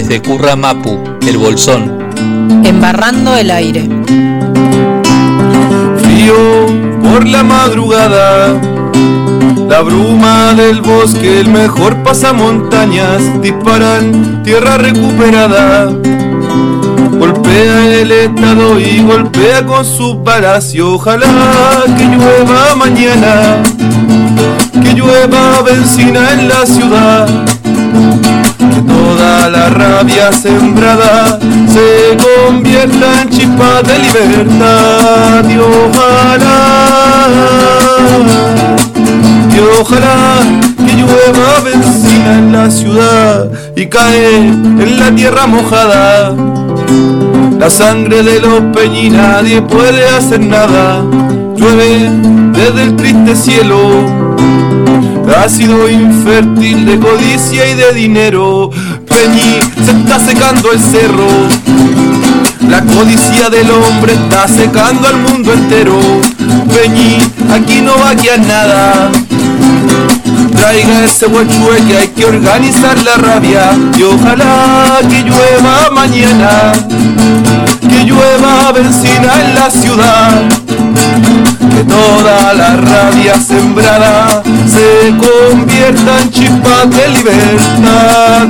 desde Curramapu, El Bolsón. Embarrando el aire. Frío por la madrugada, la bruma del bosque, el mejor pasamontañas, disparan tierra recuperada. Golpea el estado y golpea con sus balas y ojalá que llueva mañana, que llueva benzina en la ciudad, que toda la rabia sembrada se convierta en chispa de libertad y ojalá que llueva benzina en la ciudad y cae en la tierra mojada. La sangre de los peñi nadie puede hacer nada, llueve desde el triste cielo, ácido infértil de codicia y de dinero. Peñi, se está secando el cerro, la codicia del hombre está secando al mundo entero. Peñi, aquí no va a quedar nada, traiga ese huechue que hay que organizar la rabia y ojalá que llueva mañana, que llueva benzina en la ciudad, que toda la rabia sembrada se convierta en chispas de libertad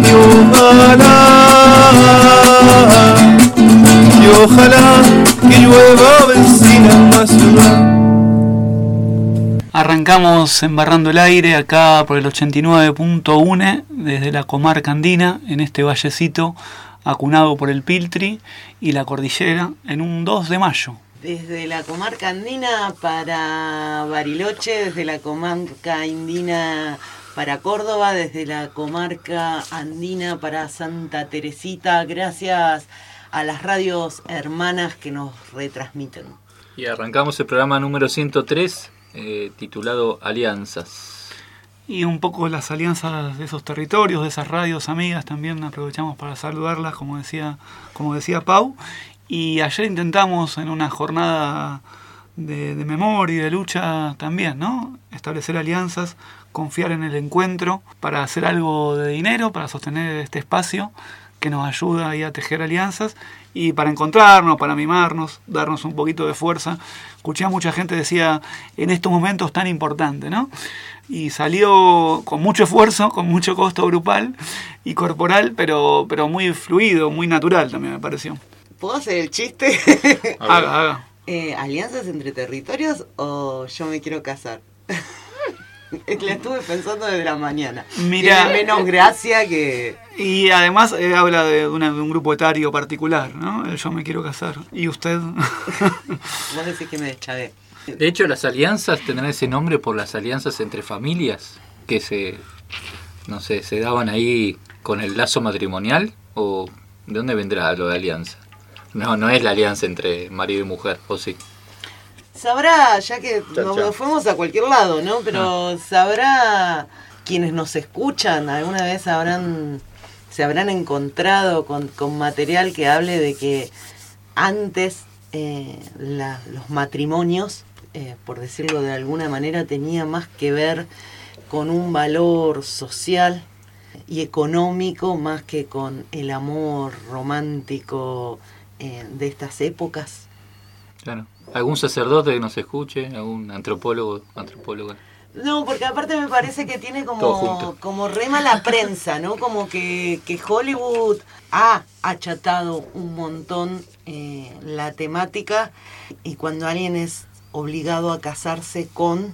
y ojalá que llueva benzina en la ciudad. Arrancamos Embarrando el Aire acá por el 89.1 desde la comarca andina, en este vallecito acunado por el Piltri y la cordillera, en un 2 de mayo. Desde la comarca andina para Bariloche, desde la comarca andina para Córdoba, desde la comarca andina para Santa Teresita, gracias a las radios hermanas que nos retransmiten. Y arrancamos el programa número 103, titulado Alianzas. Y un poco las alianzas de esos territorios, de esas radios amigas, también aprovechamos para saludarlas, como decía Pau. Y ayer intentamos en una jornada de memoria y de lucha también, ¿no? Establecer alianzas, confiar en el encuentro para hacer algo de dinero, para sostener este espacio que nos ayuda ahí a tejer alianzas y para encontrarnos, para mimarnos, darnos un poquito de fuerza. Escuché a mucha gente decía, en estos momentos tan importantes, ¿no? Y salió con mucho esfuerzo, con mucho costo grupal y corporal, pero muy fluido, muy natural también me pareció. ¿Puedo hacer el chiste? Haga. ¿Alianzas entre territorios o yo me quiero casar? La estuve pensando desde la mañana. Mirá, tiene menos gracia que... Y además habla de un grupo etario particular, ¿no? El yo me quiero casar. ¿Y usted? Vos decís que me deschavé. De hecho, las alianzas tendrán ese nombre por las alianzas entre familias que se daban ahí con el lazo matrimonial, o ¿de dónde vendrá lo de alianza? No es la alianza entre marido y mujer, ¿o sí? Sabrá, ya que nos fuimos a cualquier lado, ¿no? Pero sabrá quienes nos escuchan, alguna vez se habrán encontrado con material que hable de que antes los matrimonios, por decirlo de alguna manera, tenía más que ver con un valor social y económico más que con el amor romántico de estas épocas. Claro. ¿Algún sacerdote que nos escuche? ¿Algún antropóloga? No, porque aparte me parece que tiene como rema la prensa, ¿no? Como que Hollywood ha achatado un montón la temática y cuando alguien es obligado a casarse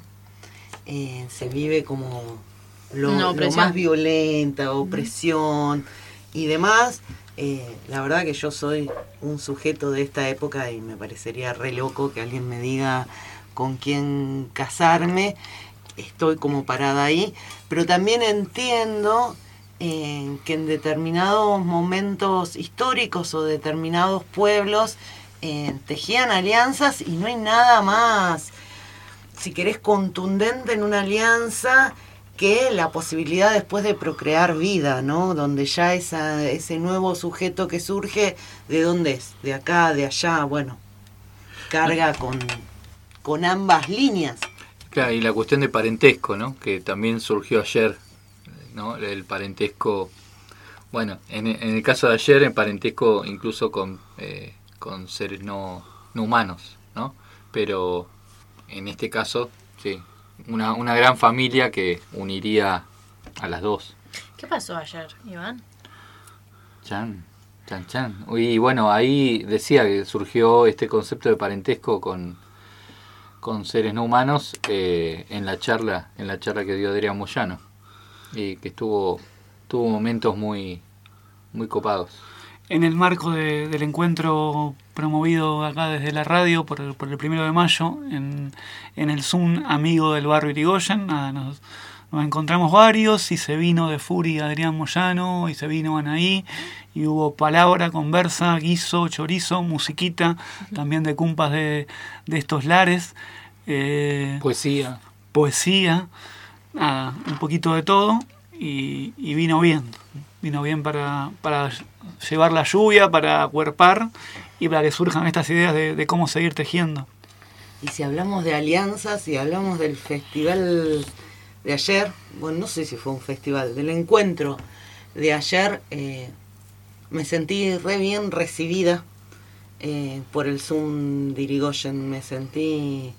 se vive como lo más violenta, opresión y demás. La verdad que yo soy un sujeto de esta época y me parecería re loco que alguien me diga con quién casarme. Estoy como parada ahí, pero también entiendo que en determinados momentos históricos o determinados pueblos tejían alianzas y no hay nada más, si querés, contundente en una alianza que la posibilidad después de procrear vida, ¿no? Donde ya ese nuevo sujeto que surge, ¿de dónde es? De acá, de allá, bueno, carga con ambas líneas. Claro, y la cuestión de parentesco, ¿no? Que también surgió ayer, ¿no? El parentesco Bueno, en el caso de ayer, en parentesco incluso con seres no humanos, ¿no? Pero en este caso, sí, una gran familia que uniría a las dos. ¿Qué pasó ayer, Iván? Chan. Y bueno, ahí decía que surgió este concepto de parentesco con seres no humanos en la charla que dio Adrián Moyano, y que tuvo momentos muy, muy copados. En el marco del encuentro promovido acá desde la radio por el 1 de mayo, en el Zoom Amigo del Barrio Irigoyen, nos encontramos varios, y se vino de Furi Adrián Moyano, y se vino Anaí, y hubo palabra, conversa, guiso, chorizo, musiquita, también de cumpas de estos lares. Poesía, nada, un poquito de todo, y vino bien para llevar la lluvia, para acuerpar y para que surjan estas ideas de cómo seguir tejiendo. Y si hablamos de alianzas, si hablamos del festival de ayer, bueno, no sé si fue un festival, del encuentro de ayer, me sentí re bien recibida por el Zoom de Irigoyen. Me sentí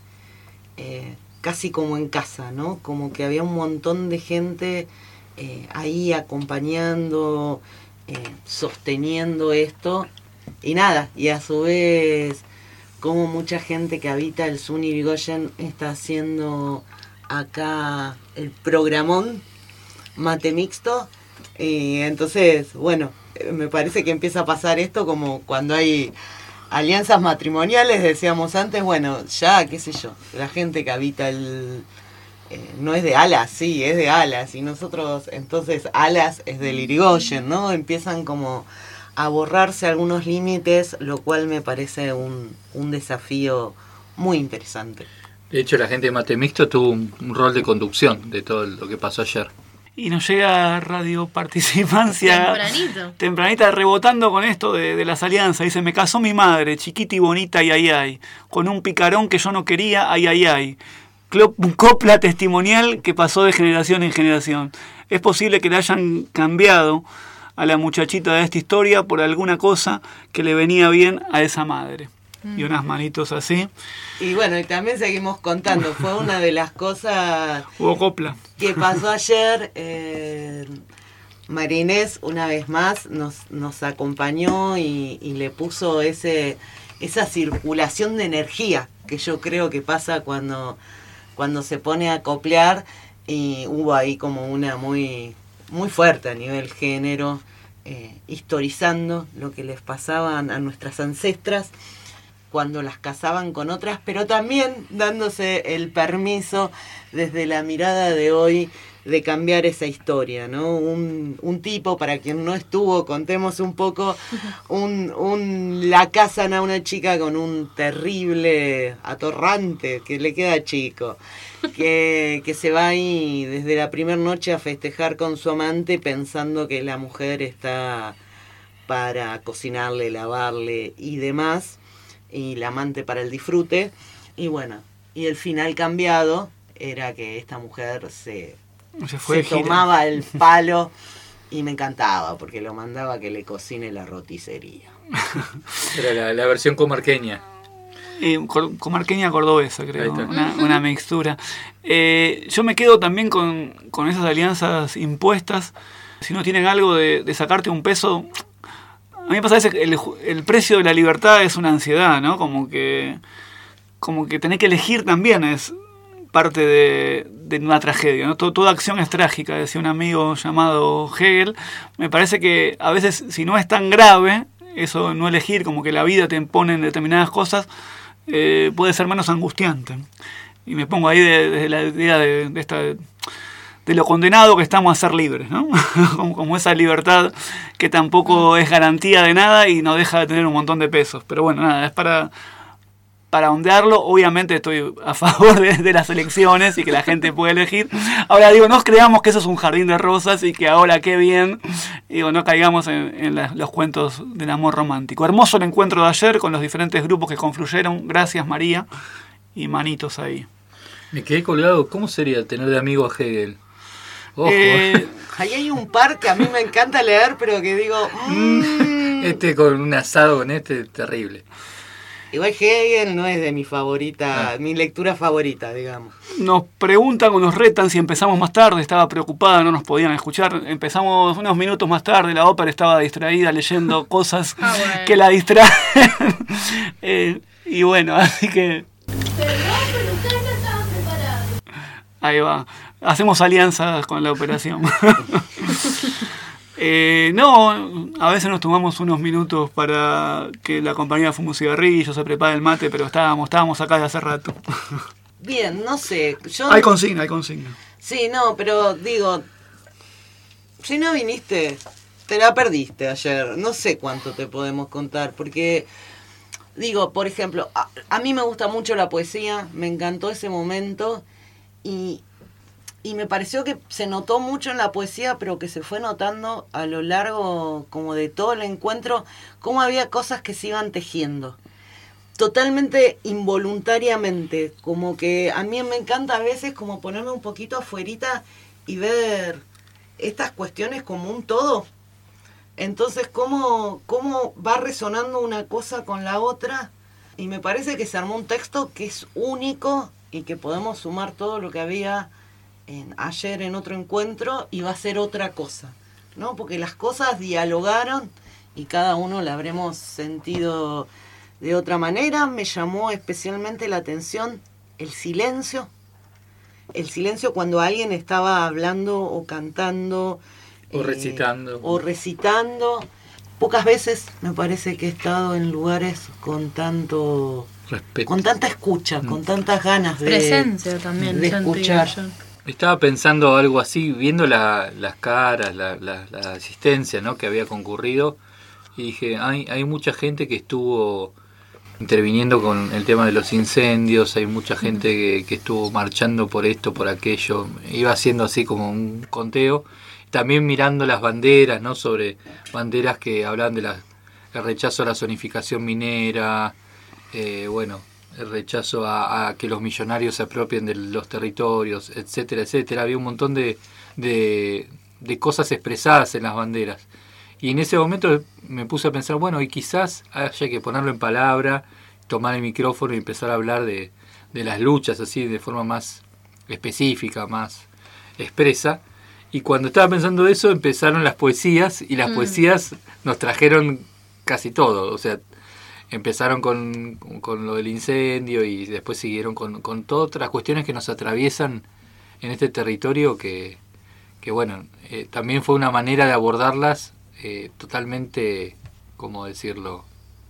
casi como en casa, ¿no? Como que había un montón de gente ahí acompañando, sosteniendo esto, y nada, y a su vez como mucha gente que habita el Zoom Irigoyen está haciendo acá el programón Mate Mixto. Y entonces, bueno, me parece que empieza a pasar esto como cuando hay alianzas matrimoniales, decíamos antes, bueno, ya, qué sé yo, la gente que habita no es de Alas, sí, es de Alas, y nosotros, entonces, Alas es del Irigoyen, ¿no? Empiezan como a borrarse algunos límites, lo cual me parece un desafío muy interesante. De hecho, la gente de Mate Mixto tuvo un rol de conducción de todo lo que pasó ayer. Y nos llega Radio Participancia tempranita rebotando con esto de las alianzas. Dice: me casó mi madre, chiquita y bonita, ay, con un picarón que yo no quería, ay. Copla testimonial que pasó de generación en generación. Es posible que le hayan cambiado a la muchachita de esta historia por alguna cosa que le venía bien a esa madre. Y unas manitos así. Y bueno, y también seguimos contando. Fue una de las cosas hubo copla que pasó ayer. María Inés, una vez más, nos acompañó y le puso esa circulación de energía que yo creo que pasa cuando se pone a coplear. Y hubo ahí como una muy, muy fuerte a nivel género, historizando lo que les pasaban a nuestras ancestras cuando las casaban con otras, pero también dándose el permiso desde la mirada de hoy de cambiar esa historia, ¿no? Un tipo, para quien no estuvo, contemos un poco, la casan a una chica con un terrible atorrante que le queda chico, que se va ahí desde la primera noche a festejar con su amante pensando que la mujer está para cocinarle, lavarle y demás, y la amante para el disfrute. Y bueno, y el final cambiado era que esta mujer se tomaba el palo, y me encantaba porque lo mandaba a que le cocine la roticería. Era la versión comarqueña. Comarqueña cordobesa, creo, una mixtura. Yo me quedo también con esas alianzas impuestas. Si no tienen algo de sacarte un peso, a mí me pasa que el precio de la libertad es una ansiedad, ¿no? Como que tener que elegir también es parte de una tragedia, ¿no? Toda acción es trágica, decía un amigo llamado Hegel. Me parece que a veces, si no es tan grave, eso no elegir, como que la vida te impone determinadas cosas, puede ser menos angustiante. Y me pongo ahí desde la idea de lo condenado que estamos a ser libres, ¿no? como esa libertad que tampoco es garantía de nada y no deja de tener un montón de pesos. Pero bueno, nada, es para ondearlo. Obviamente estoy a favor de las elecciones y que la gente pueda elegir. Ahora digo, no creamos que eso es un jardín de rosas y que ahora qué bien. Digo, no caigamos en los cuentos del amor romántico. Hermoso el encuentro de ayer con los diferentes grupos que confluyeron. Gracias, María. Y manitos ahí. Me quedé colgado. ¿Cómo sería tener de amigo a Hegel? Ojo. Ahí hay un par que a mí me encanta leer, pero que digo... Con un asado con terrible. Igual Hegel no es de mi favorita, mi lectura favorita, digamos. Nos preguntan o nos retan si empezamos más tarde. Estaba preocupada, no nos podían escuchar. Empezamos unos minutos más tarde. La ópera estaba distraída leyendo cosas que la distraen. Y bueno, así que... Pero ustedes no estaban preparados. Ahí va. Hacemos alianzas con la operación. No, a veces nos tomamos unos minutos para que la compañía fume un cigarrillo, se prepare el mate, pero estábamos acá de hace rato. Bien, no sé. Hay consigna. Sí, no, pero digo, si no viniste, te la perdiste ayer. No sé cuánto te podemos contar, porque, digo, por ejemplo, a mí me gusta mucho la poesía, me encantó ese momento y me pareció que se notó mucho en la poesía, pero que se fue notando a lo largo como de todo el encuentro, cómo había cosas que se iban tejiendo. Totalmente involuntariamente, como que a mí me encanta a veces como ponerme un poquito afuerita y ver estas cuestiones como un todo. Entonces, cómo va resonando una cosa con la otra, y me parece que se armó un texto que es único y que podemos sumar todo lo que había ayer en otro encuentro y va a ser otra cosa, ¿no? Porque las cosas dialogaron y cada uno la habremos sentido de otra manera. Me llamó especialmente la atención el silencio cuando alguien estaba hablando o cantando o recitando. Pocas veces me parece que he estado en lugares con tanto respeto, con tanta escucha, con tantas ganas presencia también de escuchar. Estaba pensando algo así, viendo las caras, la asistencia, ¿no?, que había concurrido, y dije, hay mucha gente que estuvo interviniendo con el tema de los incendios, hay mucha gente que estuvo marchando por esto, por aquello, iba haciendo así como un conteo, también mirando las banderas, ¿no?, sobre banderas que hablan de el rechazo a la zonificación minera, el rechazo a que los millonarios se apropien de los territorios, etcétera, etcétera. Había un montón de cosas expresadas en las banderas. Y en ese momento me puse a pensar, bueno, y quizás haya que ponerlo en palabra, tomar el micrófono y empezar a hablar de las luchas así de forma más específica, más expresa. Y cuando estaba pensando eso, empezaron las poesías, y las poesías nos trajeron casi todo, o sea, empezaron con lo del incendio y después siguieron con todas otras cuestiones que nos atraviesan en este territorio que también fue una manera de abordarlas totalmente, ¿cómo decirlo?,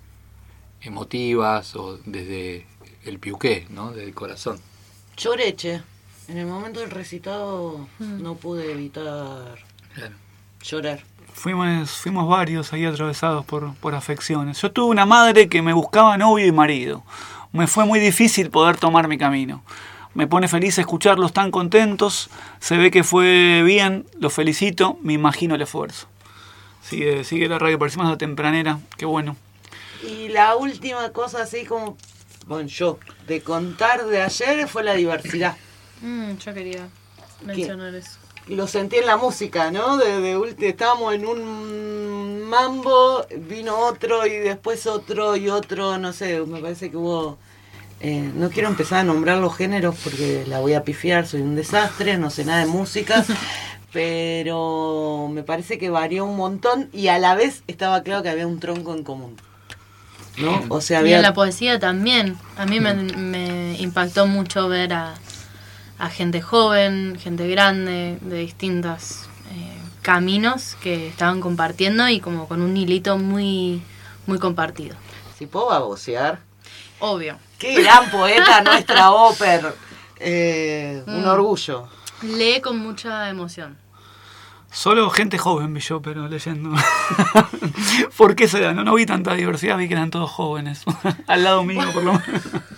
emotivas o desde el piuqué, ¿no?, del corazón. Choreche. En el momento del recitado no pude evitar llorar. Fuimos varios ahí atravesados por afecciones. Yo tuve una madre que me buscaba novio y marido. Me fue muy difícil poder tomar mi camino. Me pone feliz escucharlos tan contentos. Se ve que fue bien, los felicito, me imagino el esfuerzo. Sigue la radio, parecemos la tempranera, qué bueno. Y la última cosa así como, yo, de contar de ayer fue la diversidad. Yo quería mencionar eso. Lo sentí en la música, ¿no? Estábamos en un mambo, vino otro y después otro y otro, no sé, me parece que hubo... no quiero empezar a nombrar los géneros porque la voy a pifiar, soy un desastre, no sé nada de música, pero me parece que varió un montón y a la vez estaba claro que había un tronco en común, ¿no? O sea, y en la poesía también, a mí me impactó mucho ver a gente joven, gente grande, de distintos caminos que estaban compartiendo y como con un hilito muy, muy compartido. Si puedo babosear. Obvio. Qué gran poeta nuestra ópera. Un orgullo. Lee con mucha emoción. Solo gente joven vi yo, pero leyendo. ¿Por qué será? No vi tanta diversidad, vi que eran todos jóvenes. Al lado mío, por lo menos.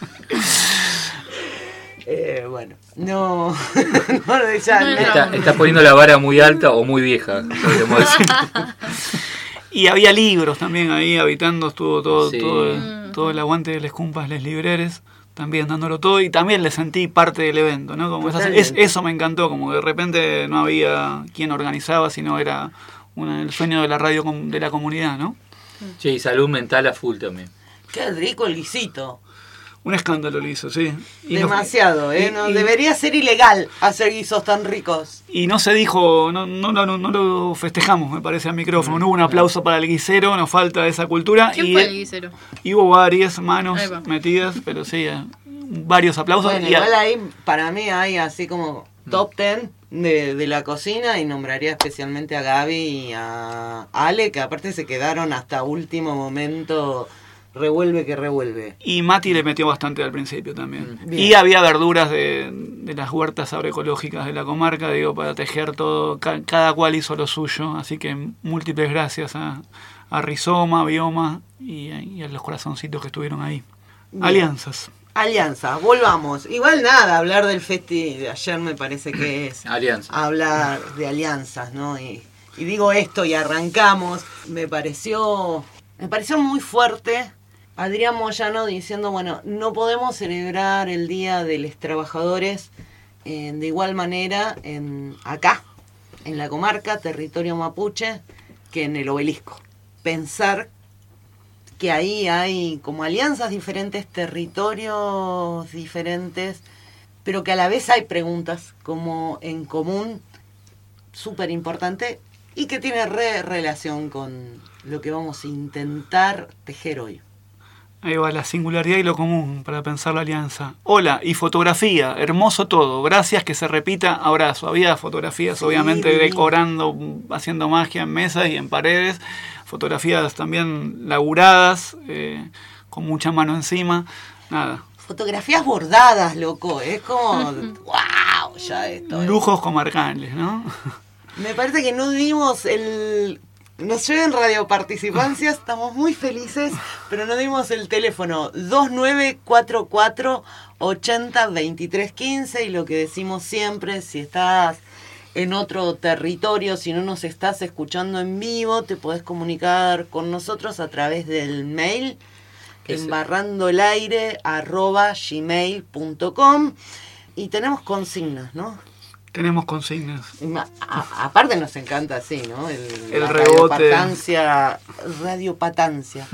No está poniendo la vara muy alta o muy vieja, podríamos decir. Y había libros también ahí, habitando estuvo todo el aguante de les cumpas, les libreres. también dándolo todo, y también le sentí parte del evento, ¿no? Como eso me encantó, como de repente no había quien organizaba, sino era el sueño de la radio de la comunidad, ¿no? Sí, salud mental a full también. Qué rico el guisito. Un escándalo lo hizo, sí. Demasiado, debería ser ilegal hacer guisos tan ricos. Y no se dijo, no lo festejamos, me parece, al micrófono. No hubo un aplauso para el guisero, nos falta esa cultura. ¿Quién fue el guisero? Y hubo varias manos metidas, pero sí, varios aplausos. Bueno, igual ahí, para mí hay así como top 10 de la cocina, y nombraría especialmente a Gaby y a Ale, que aparte se quedaron hasta último momento. Revuelve que revuelve. Y Mati le metió bastante al principio también. Bien. Y había verduras de las huertas agroecológicas de la comarca, para tejer todo. Cada cual hizo lo suyo. Así que múltiples gracias a Rizoma, Bioma y a los corazoncitos que estuvieron ahí. Bien. Alianzas, volvamos. Igual nada, hablar del festi de ayer me parece que es hablar de alianzas, ¿no? Y digo esto y arrancamos. Me pareció muy fuerte Adrián Moyano diciendo, bueno, no podemos celebrar el Día de los Trabajadores de igual manera acá, en la comarca, territorio mapuche, que en el Obelisco. Pensar que ahí hay como alianzas diferentes, territorios diferentes, pero que a la vez hay preguntas como en común, súper importante, y que tiene relación con lo que vamos a intentar tejer hoy. Ahí va, la singularidad y lo común para pensar la alianza. Hola, y fotografía, hermoso todo, gracias, que se repita, abrazo. Había fotografías, obviamente, decorando, haciendo magia en mesas y en paredes, fotografías también laburadas, con mucha mano encima, nada. Fotografías bordadas, loco, es como, wow, ya esto. Lujos comarcales, ¿no? Me parece que no dimos nos lleven Radio Participancia, estamos muy felices, pero no dimos el teléfono 2944 80 23 15, y lo que decimos siempre, si estás en otro territorio, si no nos estás escuchando en vivo, te podés comunicar con nosotros a través del mail embarrandoelaire@gmail.com, y tenemos consignas, ¿no? Tenemos consignas. Aparte nos encanta así, ¿no? El rebote. Radio Patancia.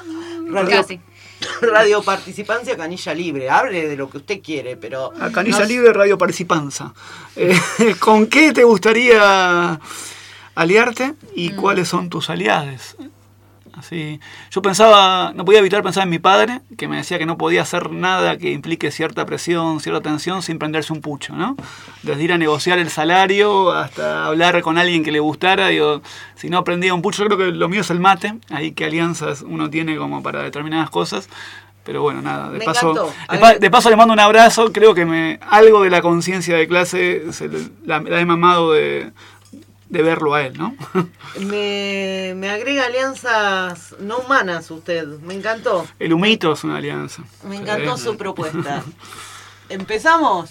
Radio Participancia, Canilla Libre. Hable de lo que usted quiere, pero... A Canilla Libre, Radio Participanza. ¿Con qué te gustaría aliarte y cuáles son tus aliados? Así, yo no podía evitar pensar en mi padre, que me decía que no podía hacer nada que implique cierta presión, cierta tensión sin prenderse un pucho, ¿no? Desde ir a negociar el salario hasta hablar con alguien que le gustara, si no prendía un pucho, yo creo que lo mío es el mate, ahí que alianzas uno tiene como para determinadas cosas, pero bueno, nada, de paso le mando un abrazo, creo que algo de la conciencia de clase la he mamado de verlo a él, ¿no? Me agrega alianzas no humanas usted, me encantó. El humito es una alianza. Me encantó su propuesta. ¿Empezamos?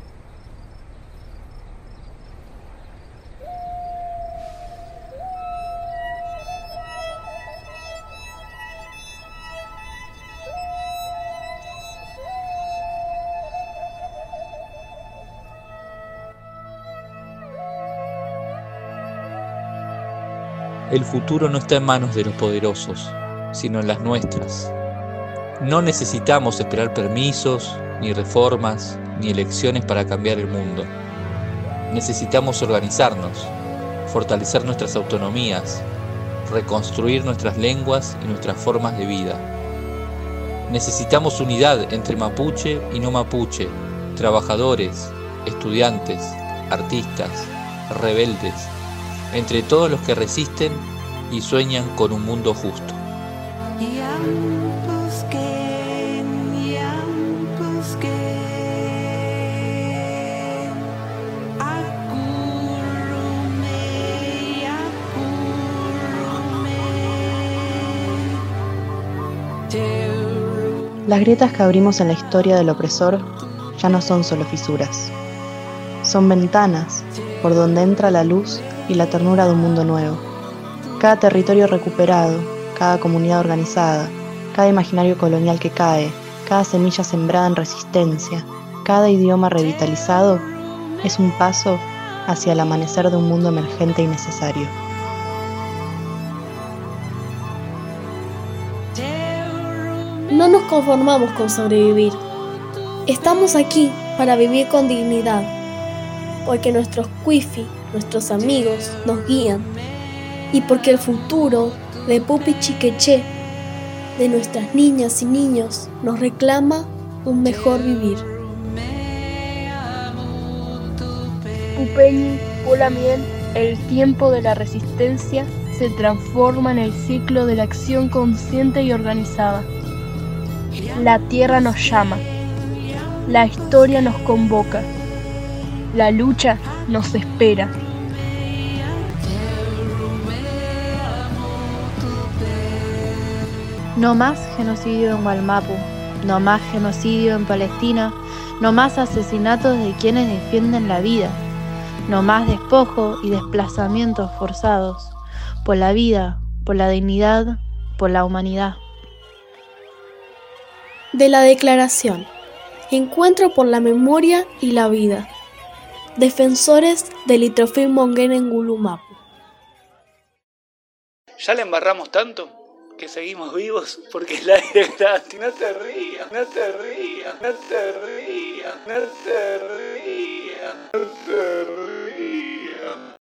El futuro no está en manos de los poderosos, sino en las nuestras. No necesitamos esperar permisos, ni reformas, ni elecciones para cambiar el mundo. Necesitamos organizarnos, fortalecer nuestras autonomías, reconstruir nuestras lenguas y nuestras formas de vida. Necesitamos unidad entre mapuche y no mapuche, trabajadores, estudiantes, artistas, rebeldes, entre todos los que resisten y sueñan con un mundo justo. Las grietas que abrimos en la historia del opresor ya no son solo fisuras. Son ventanas por donde entra la luz y la ternura de un mundo nuevo. Cada territorio recuperado, cada comunidad organizada, cada imaginario colonial que cae, cada semilla sembrada en resistencia, cada idioma revitalizado, es un paso hacia el amanecer de un mundo emergente y necesario. No nos conformamos con sobrevivir. Estamos aquí para vivir con dignidad, porque nuestros cuifi, nuestros amigos, nos guían, y porque el futuro de Pupi Chiqueché, de nuestras niñas y niños, nos reclama un mejor vivir. Pupeñi, Pulamien, el tiempo de la resistencia se transforma en el ciclo de la acción consciente y organizada. La tierra nos llama, la historia nos convoca, la lucha nos espera. No más genocidio en Gualmapu, no más genocidio en Palestina, no más asesinatos de quienes defienden la vida, no más despojo y desplazamientos forzados, por la vida, por la dignidad, por la humanidad. De la Declaración, Encuentro por la Memoria y la Vida. Defensores del Litrofil Monguén en Gulumapu. Ya le embarramos tanto que seguimos vivos porque el aire es gratis. No te rías, no te rías, no te rías, no te rías, no te rías.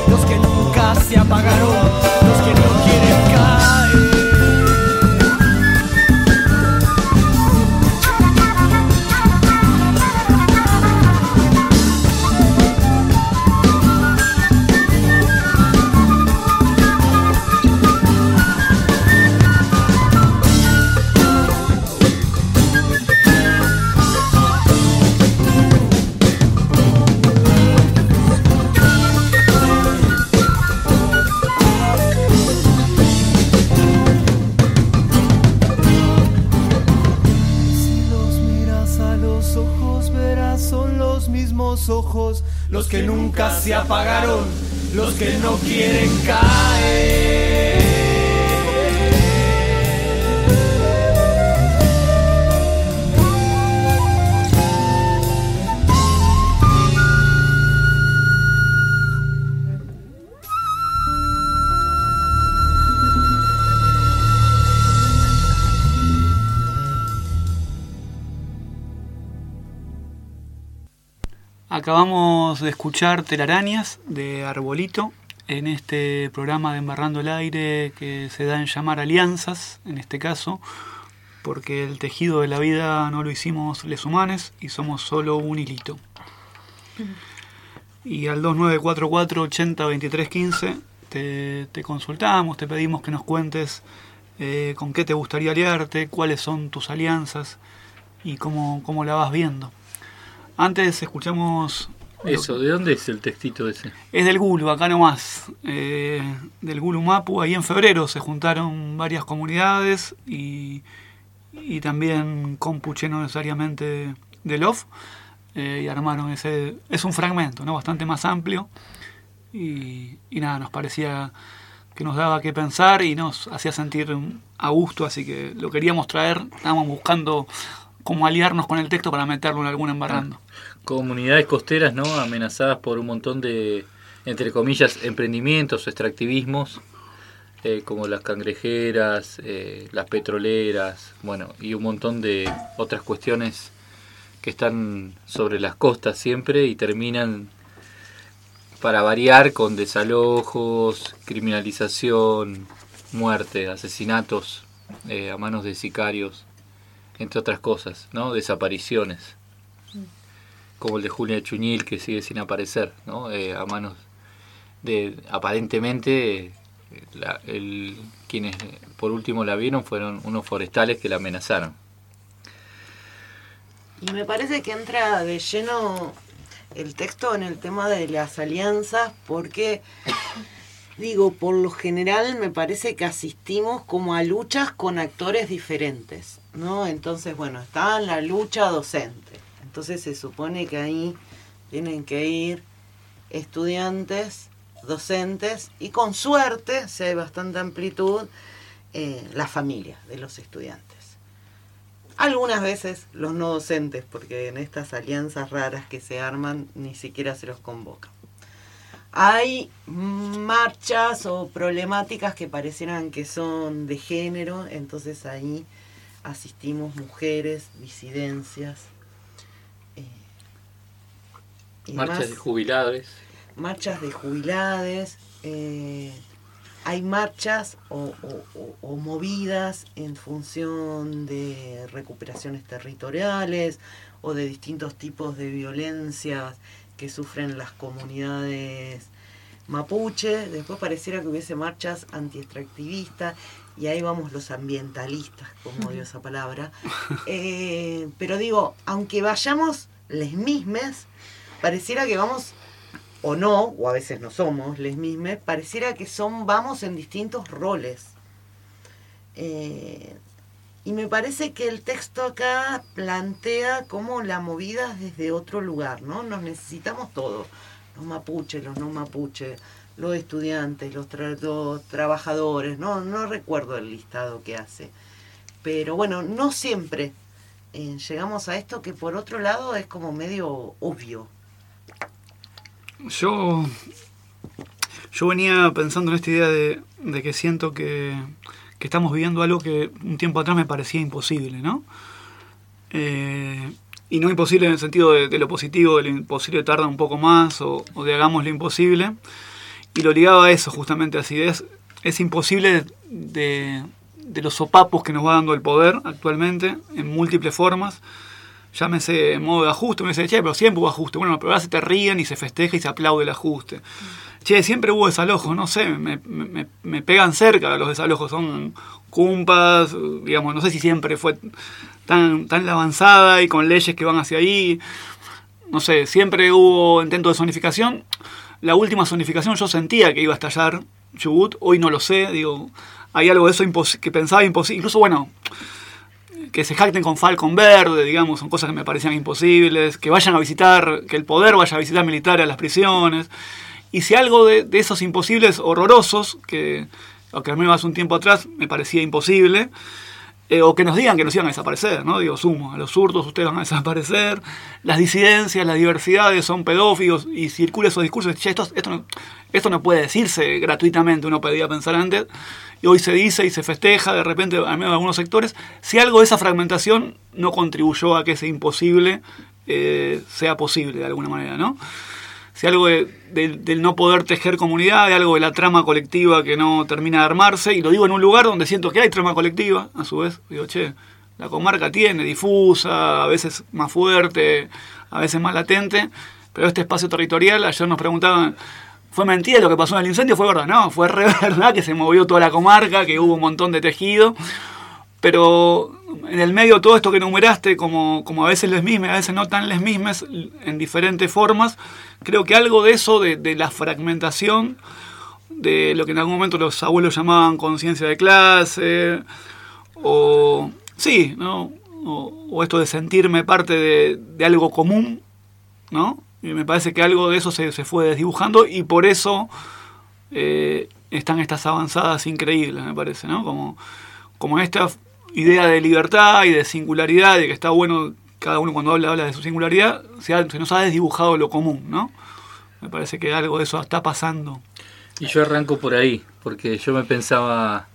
Se apagaron los que no quieren caer. ojos, los que nunca se apagaron, los que no quieren caer. Acabamos de escuchar Telarañas de Arbolito en este programa de Embarrando el Aire que se da en llamar alianzas, en este caso, porque el tejido de la vida no lo hicimos les humanes y somos solo un hilito. Y al 2944-80-2315 te consultamos, te pedimos que nos cuentes con qué te gustaría aliarte, cuáles son tus alianzas y cómo la vas viendo. Antes escuchamos... Eso, ¿de dónde es el textito ese? Es del Gulu, acá nomás. Del Gulu Mapu, ahí en febrero se juntaron varias comunidades y también Compuche, no necesariamente de LOF, y armaron ese... Es un fragmento, ¿no? Bastante más amplio y nada, nos parecía que nos daba que pensar y nos hacía sentir a gusto, así que lo queríamos traer, estábamos buscando cómo aliarnos con el texto para meterlo en algún embarrando. Comunidades costeras, ¿no? Amenazadas por un montón de, entre comillas, emprendimientos o extractivismos, como las cangrejeras, las petroleras, bueno, y un montón de otras cuestiones que están sobre las costas siempre y terminan, para variar, con desalojos, criminalización, muerte, asesinatos a manos de sicarios, entre otras cosas, ¿no? Desapariciones, como el de Julia Chuñil, que sigue sin aparecer, ¿no? A manos de, aparentemente, quienes por último la vieron fueron unos forestales que la amenazaron. Y me parece que entra de lleno el texto en el tema de las alianzas, porque, digo, por lo general me parece que asistimos como a luchas con actores diferentes, ¿no? Entonces, bueno, está la lucha docente. Entonces se supone que ahí tienen que ir estudiantes, docentes y con suerte, si hay bastante amplitud, la familia de los estudiantes. Algunas veces los no docentes, porque en estas alianzas raras que se arman ni siquiera se los convoca. Hay marchas o problemáticas que parecieran que son de género, entonces ahí asistimos mujeres, disidencias. Marchas de jubilados. Marchas de jubilades. Hay marchas o movidas en función de recuperaciones territoriales o de distintos tipos de violencias que sufren las comunidades mapuche. Después pareciera que hubiese marchas anti-extractivistas y ahí vamos los ambientalistas, como dio esa palabra. Pero digo, aunque vayamos les mismes, pareciera que vamos... o no, o a veces no somos les mismes, pareciera que vamos en distintos roles. Y me parece que el texto acá plantea como la movida desde otro lugar, ¿no? Nos necesitamos todos, los mapuches, los no mapuches, los estudiantes, los trabajadores, no recuerdo el listado que hace. Pero bueno, no siempre llegamos a esto que por otro lado es como medio obvio. Yo venía pensando en esta idea de que siento que estamos viviendo algo que un tiempo atrás me parecía imposible, ¿no? Y no imposible en el sentido de lo positivo, de lo imposible tarda un poco más, o de hagamos lo imposible. Y lo ligaba a eso, justamente, así es imposible de los sopapos que nos va dando el poder actualmente, en múltiples formas. Llámese en modo de ajuste, me dice, che, pero siempre hubo ajuste. Bueno, pero ahora se te ríen y se festeja y se aplaude el ajuste. Che, siempre hubo desalojos, no sé, me pegan cerca los desalojos, son cumpas, digamos, no sé si siempre fue tan la avanzada y con leyes que van hacia ahí. No sé, siempre hubo intento de zonificación. La última zonificación yo sentía que iba a estallar Chubut, hoy no lo sé, digo, hay algo de eso que pensaba imposible. Incluso, bueno... que se jacten con Falcon Verde, digamos, son cosas que me parecían imposibles, que vayan a visitar, que el poder vaya a visitar militares a las prisiones. Y si algo de esos imposibles horrorosos, que aunque a mí hace un tiempo atrás me parecía imposible, o que nos digan que nos iban a desaparecer, ¿no? Digo, sumo, a los zurdos ustedes van a desaparecer, las disidencias, las diversidades son pedófilos, y circula esos discursos, che, esto no puede decirse gratuitamente, uno podía pensar antes, y hoy se dice y se festeja, de repente, al menos en algunos sectores, si algo de esa fragmentación no contribuyó a que ese imposible sea posible de alguna manera, ¿no? Si algo del no poder tejer comunidad, de algo de la trama colectiva que no termina de armarse, y lo digo en un lugar donde siento que hay trama colectiva, a su vez, digo, che, la comarca tiene difusa, a veces más fuerte, a veces más latente, pero este espacio territorial, ayer nos preguntaban, ¿fue mentira lo que pasó en el incendio? ¿Fue verdad? No, fue re verdad que se movió toda la comarca, que hubo un montón de tejido, pero en el medio de todo esto que enumeraste, como a veces les mismes, a veces no tan les mismes, en diferentes formas, creo que algo de eso, de la fragmentación, de lo que en algún momento los abuelos llamaban conciencia de clase, o sí, ¿no? O esto de sentirme parte de algo común, ¿no? Y me parece que algo de eso se fue desdibujando, y por eso están estas avanzadas increíbles, me parece, ¿no? Como esta idea de libertad y de singularidad, de que está bueno, cada uno cuando habla de su singularidad, se nos ha desdibujado lo común, ¿no? Me parece que algo de eso está pasando. Y yo arranco por ahí, porque yo pensaba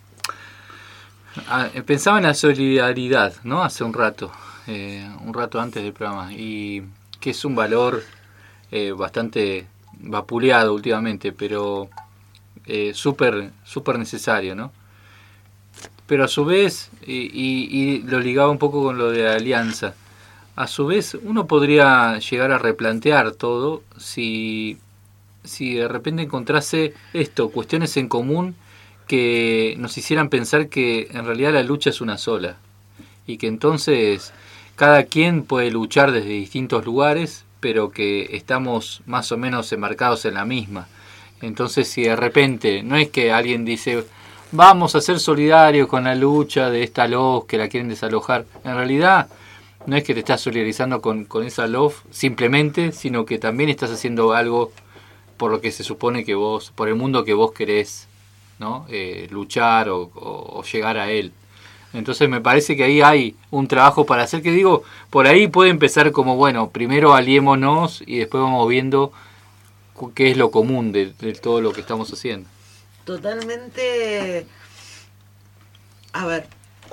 en la solidaridad, ¿no? Hace un rato antes del programa, y que es un valor bastante vapuleado últimamente, pero súper necesario, ¿no? Pero a su vez, y lo ligaba un poco con lo de la alianza, a su vez uno podría llegar a replantear todo si de repente encontrase cuestiones en común que nos hicieran pensar que en realidad la lucha es una sola, y que entonces cada quien puede luchar desde distintos lugares, pero que estamos más o menos enmarcados en la misma. Entonces, si de repente no es que alguien dice vamos a ser solidarios con la lucha de esta LOF que la quieren desalojar, en realidad no es que te estás solidarizando con esa LOF simplemente, sino que también estás haciendo algo por lo que se supone que vos, por el mundo que vos querés, ¿no? Luchar o llegar a él. Entonces me parece que ahí hay un trabajo para hacer, que digo, por ahí puede empezar como, bueno, primero aliémonos y después vamos viendo qué es lo común de todo lo que estamos haciendo. Totalmente. A ver,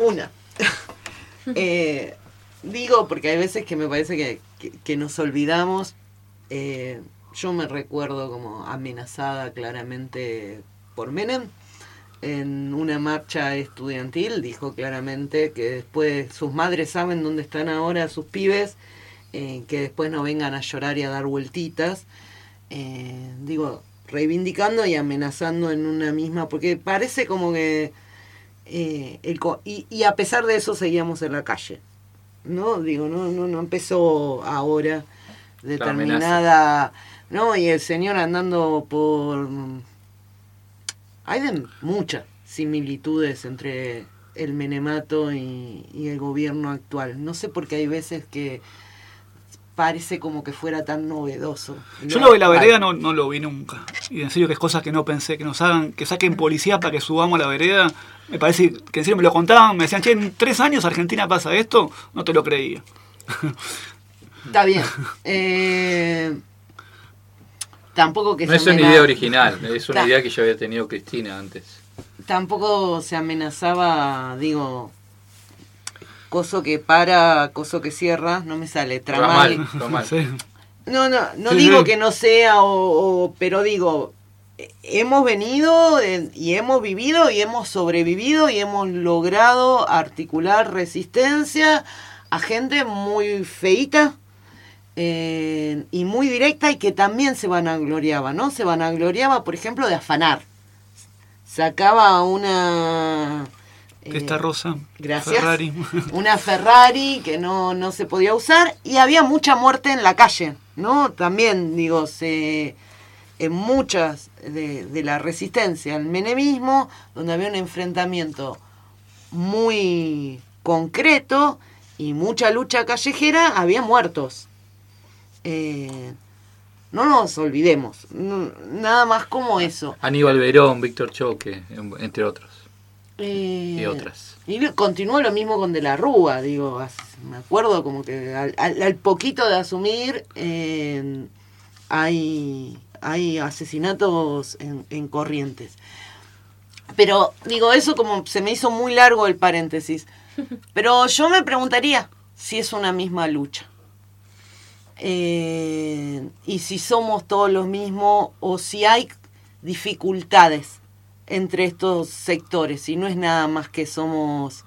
digo, porque hay veces que me parece que nos olvidamos. Yo me recuerdo como amenazada claramente por Menem. En una marcha estudiantil dijo claramente que después sus madres saben dónde están ahora sus pibes, que después no vengan a llorar y a dar vueltitas. Digo, reivindicando y amenazando en una misma, porque parece como que y a pesar de eso seguíamos en la calle, ¿no? Digo, no empezó ahora determinada, ¿no? Y el señor andando por... Hay muchas similitudes entre el menemato y el gobierno actual. No sé por qué hay veces que parece como que fuera tan novedoso. Yo lo de la vereda no lo vi nunca. Y en serio que es cosas que no pensé, que nos hagan, que saquen policía para que subamos a la vereda. Me parece que en serio me lo contaban, me decían, che, en 3 años Argentina pasa esto, no te lo creía. Está bien. Tampoco que no es una idea original, es una idea que ya había tenido Cristina antes. Tampoco se amenazaba, digo, coso que para, coso que cierra, no me sale, tramal. Sí. No sí, digo que no sea, pero digo, hemos venido y hemos vivido y hemos sobrevivido y hemos logrado articular resistencia a gente muy feíta. Y muy directa, y que también se vanagloriaba, ¿no? Se vanagloriaba, por ejemplo, de afanar. Sacaba una... Esta rosa. Gracias. Ferrari. Una Ferrari que no se podía usar, y había mucha muerte en la calle, ¿no? También, digo, en muchas de la resistencia al menemismo, donde había un enfrentamiento muy concreto, y mucha lucha callejera, había muertos. No nos olvidemos, nada más como eso. Aníbal Verón, Víctor Choque, entre otros. Y otras. Y continuó lo mismo con De la Rúa, digo, me acuerdo como que al poquito de asumir hay asesinatos en Corrientes. Pero digo, eso como se me hizo muy largo el paréntesis. Pero yo me preguntaría si es una misma lucha. Y si somos todos los mismos o si hay dificultades entre estos sectores, si no es nada más que somos...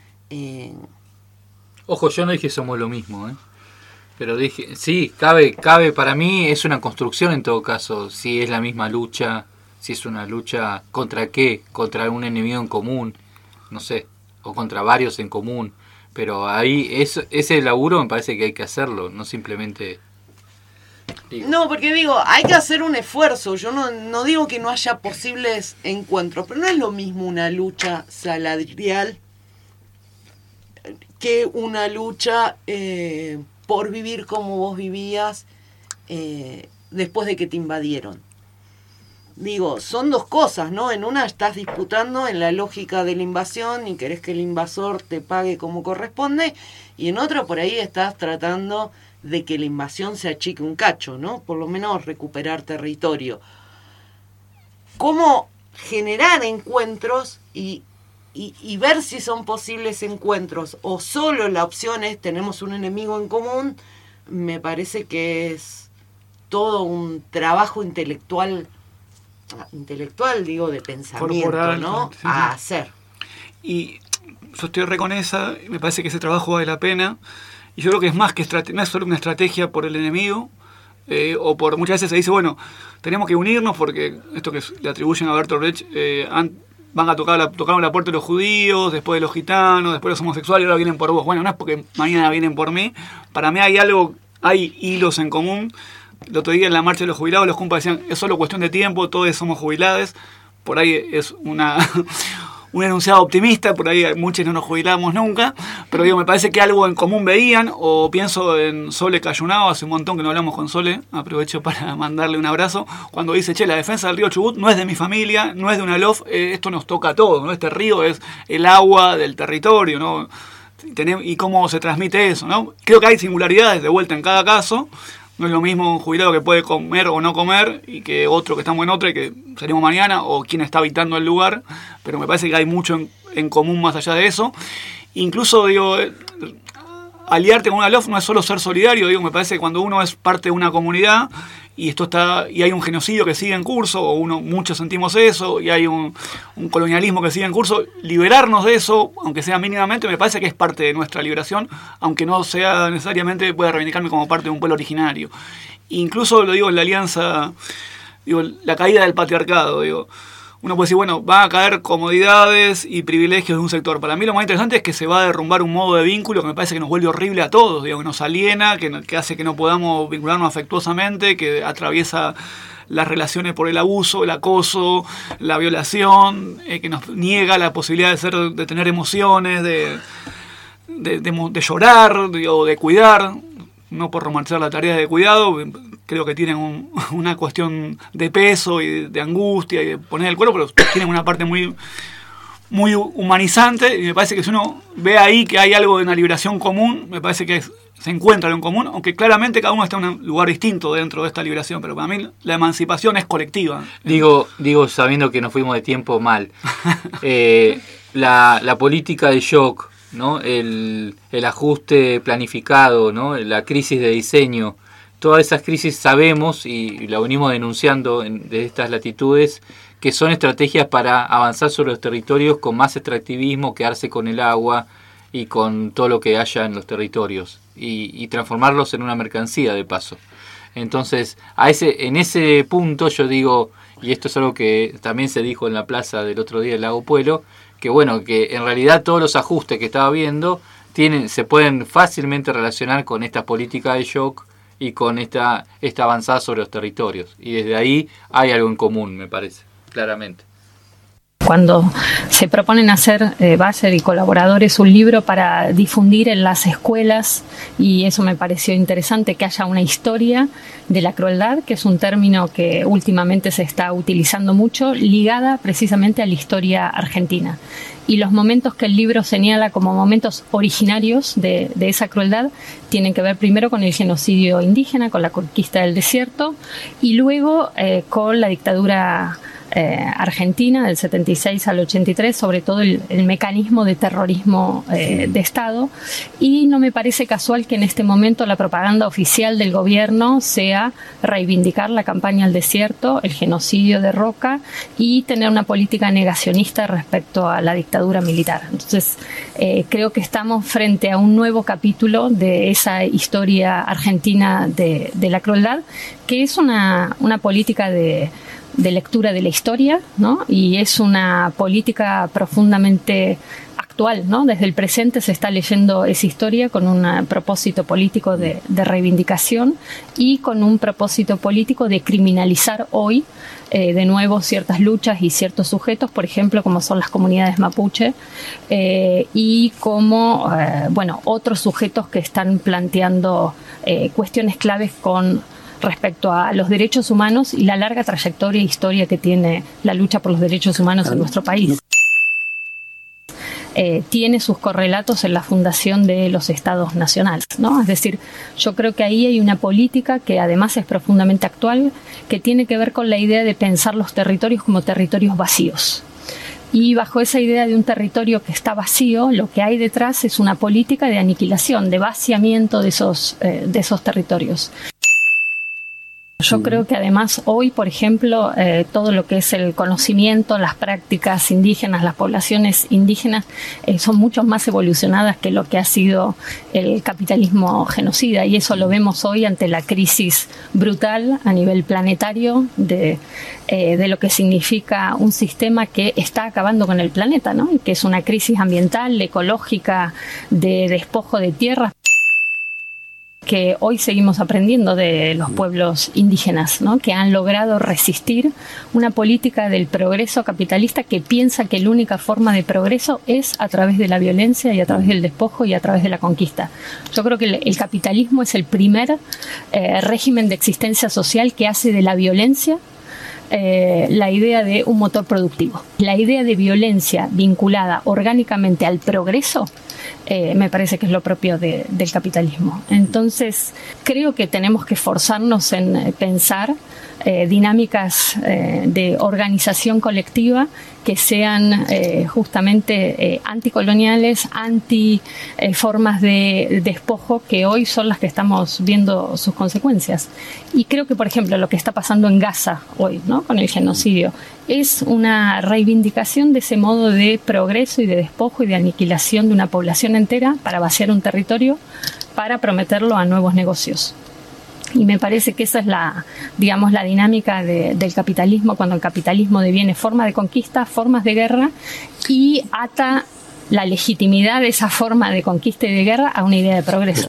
Ojo, yo no dije somos lo mismo, pero dije, sí, cabe, para mí es una construcción en todo caso, si es la misma lucha, si es una lucha contra qué, contra un enemigo en común, no sé, o contra varios en común. Pero ahí ese laburo me parece que hay que hacerlo, no simplemente... No, porque digo, hay que hacer un esfuerzo. Yo no digo que no haya posibles encuentros, pero no es lo mismo una lucha salarial que una lucha por vivir como vos vivías después de que te invadieron. Digo, son dos cosas, ¿no? En una estás disputando en la lógica de la invasión y querés que el invasor te pague como corresponde, y en otra por ahí estás tratando de que la invasión se achique un cacho, ¿no? Por lo menos recuperar territorio. ¿Cómo generar encuentros y ver si son posibles encuentros o solo la opción es tenemos un enemigo en común? Me parece que es todo un trabajo intelectual digo, de pensamiento, corporal, ¿no? Sí, a hacer. Y yo estoy con esa, me parece que ese trabajo vale la pena, y yo creo que es más que no es solo una estrategia por el enemigo, o por muchas veces se dice, bueno, tenemos que unirnos porque esto que le atribuyen a Bertolt Brecht, van a tocaron la puerta de los judíos, después de los gitanos, después de los homosexuales, y ahora vienen por vos. Bueno, no es porque mañana vienen por mí, para mí hay hilos en común. El otro día en la marcha de los jubilados los compas decían, es solo cuestión de tiempo, todos somos jubilados. Por ahí es un enunciado optimista, por ahí muchos no nos jubilamos nunca, pero digo, me parece que algo en común veían, o pienso en Sole Cayunao, hace un montón que no hablamos con Sole, aprovecho para mandarle un abrazo, cuando dice, la defensa del río Chubut no es de mi familia, no es de una LOF, esto nos toca a todos, ¿no? Este río es el agua del territorio, ¿no? Y cómo se transmite eso, ¿no? Creo que hay singularidades de vuelta en cada caso. No es lo mismo un jubilado que puede comer o no comer y que otro que estamos en otra y que salimos mañana, o quien está habitando el lugar, pero me parece que hay mucho en común más allá de eso. Incluso, digo, aliarte con una LOF no es solo ser solidario, digo, me parece que cuando uno es parte de una comunidad y hay un genocidio que sigue en curso, o muchos sentimos eso, y hay un colonialismo que sigue en curso, liberarnos de eso, aunque sea mínimamente, me parece que es parte de nuestra liberación, aunque no sea necesariamente pueda reivindicarme como parte de un pueblo originario. Incluso lo digo en la alianza, digo, la caída del patriarcado, digo, uno puede decir, bueno, van a caer comodidades y privilegios de un sector. Para mí lo más interesante es que se va a derrumbar un modo de vínculo que me parece que nos vuelve horrible a todos, digo, que nos aliena, que hace que no podamos vincularnos afectuosamente, que atraviesa las relaciones por el abuso, el acoso, la violación, que nos niega la posibilidad de tener emociones, de llorar, o de cuidar. No por romantizar la tarea de cuidado, creo que tienen una cuestión de peso y de angustia y de poner el cuerpo, pero tienen una parte muy, muy humanizante, y me parece que si uno ve ahí que hay algo de una liberación común, me parece que se encuentra en común, aunque claramente cada uno está en un lugar distinto dentro de esta liberación, pero para mí la emancipación es colectiva. Digo sabiendo que nos fuimos de tiempo mal, la política de shock, ¿no? El ajuste planificado, ¿no? La crisis de diseño, todas esas crisis sabemos y la venimos denunciando de estas latitudes, que son estrategias para avanzar sobre los territorios con más extractivismo, quedarse con el agua y con todo lo que haya en los territorios y transformarlos en una mercancía de paso. Entonces, en ese punto yo digo, y esto es algo que también se dijo en la plaza del otro día del Lago Puelo, que bueno, que en realidad todos los ajustes que estaba viendo se pueden fácilmente relacionar con esta política de shock y con esta avanzada sobre los territorios. Y desde ahí hay algo en común, me parece, claramente. cuando se proponen hacer Bayer y colaboradores un libro para difundir en las escuelas, y eso me pareció interesante, que haya una historia de la crueldad, que es un término que últimamente se está utilizando mucho, ligada precisamente a la historia argentina. Y los momentos que el libro señala como momentos originarios de esa crueldad tienen que ver primero con el genocidio indígena, con la conquista del desierto, y luego con la dictadura argentina del 76 al 83, sobre todo el mecanismo de terrorismo de Estado. Y no me parece casual que en este momento la propaganda oficial del gobierno sea reivindicar la campaña al desierto, el genocidio de Roca y tener una política negacionista respecto a la dictadura militar. Entonces creo que estamos frente a un nuevo capítulo de esa historia argentina de la crueldad, que es una política de lectura de la historia, ¿no? Y es una política profundamente actual, ¿no? Desde el presente se está leyendo esa historia con un propósito político de reivindicación y con un propósito político de criminalizar hoy de nuevo ciertas luchas y ciertos sujetos, por ejemplo, como son las comunidades mapuche y como otros sujetos que están planteando cuestiones claves con respecto a los derechos humanos y la larga trayectoria e historia que tiene la lucha por los derechos humanos en nuestro país. Tiene sus correlatos en la fundación de los estados nacionales, ¿no? Es decir, yo creo que ahí hay una política que además es profundamente actual, que tiene que ver con la idea de pensar los territorios como territorios vacíos. Y bajo esa idea de un territorio que está vacío, lo que hay detrás es una política de aniquilación, de vaciamiento de esos territorios. Yo creo que además hoy, por ejemplo, todo lo que es el conocimiento, las prácticas indígenas, las poblaciones indígenas son mucho más evolucionadas que lo que ha sido el capitalismo genocida, y eso lo vemos hoy ante la crisis brutal a nivel planetario de lo que significa un sistema que está acabando con el planeta, ¿no? Y que es una crisis ambiental, ecológica, de despojo de tierras, que hoy seguimos aprendiendo de los pueblos indígenas, ¿no? Que han logrado resistir una política del progreso capitalista que piensa que la única forma de progreso es a través de la violencia y a través del despojo y a través de la conquista. Yo creo que el capitalismo es el primer régimen de existencia social que hace de la violencia la idea de un motor productivo. La idea de violencia vinculada orgánicamente al progreso me parece que es lo propio del capitalismo. Entonces, creo que tenemos que esforzarnos en pensar dinámicas de organización colectiva que sean justamente anticoloniales, anti formas de despojo que hoy son las que estamos viendo sus consecuencias. Y creo que, por ejemplo, lo que está pasando en Gaza hoy, ¿no? Con el genocidio, es una reivindicación de ese modo de progreso y de despojo y de aniquilación de una población entera para vaciar un territorio, para prometerlo a nuevos negocios. Y me parece que esa es la dinámica del capitalismo, cuando el capitalismo deviene forma de conquista, formas de guerra, y ata la legitimidad de esa forma de conquista y de guerra a una idea de progreso.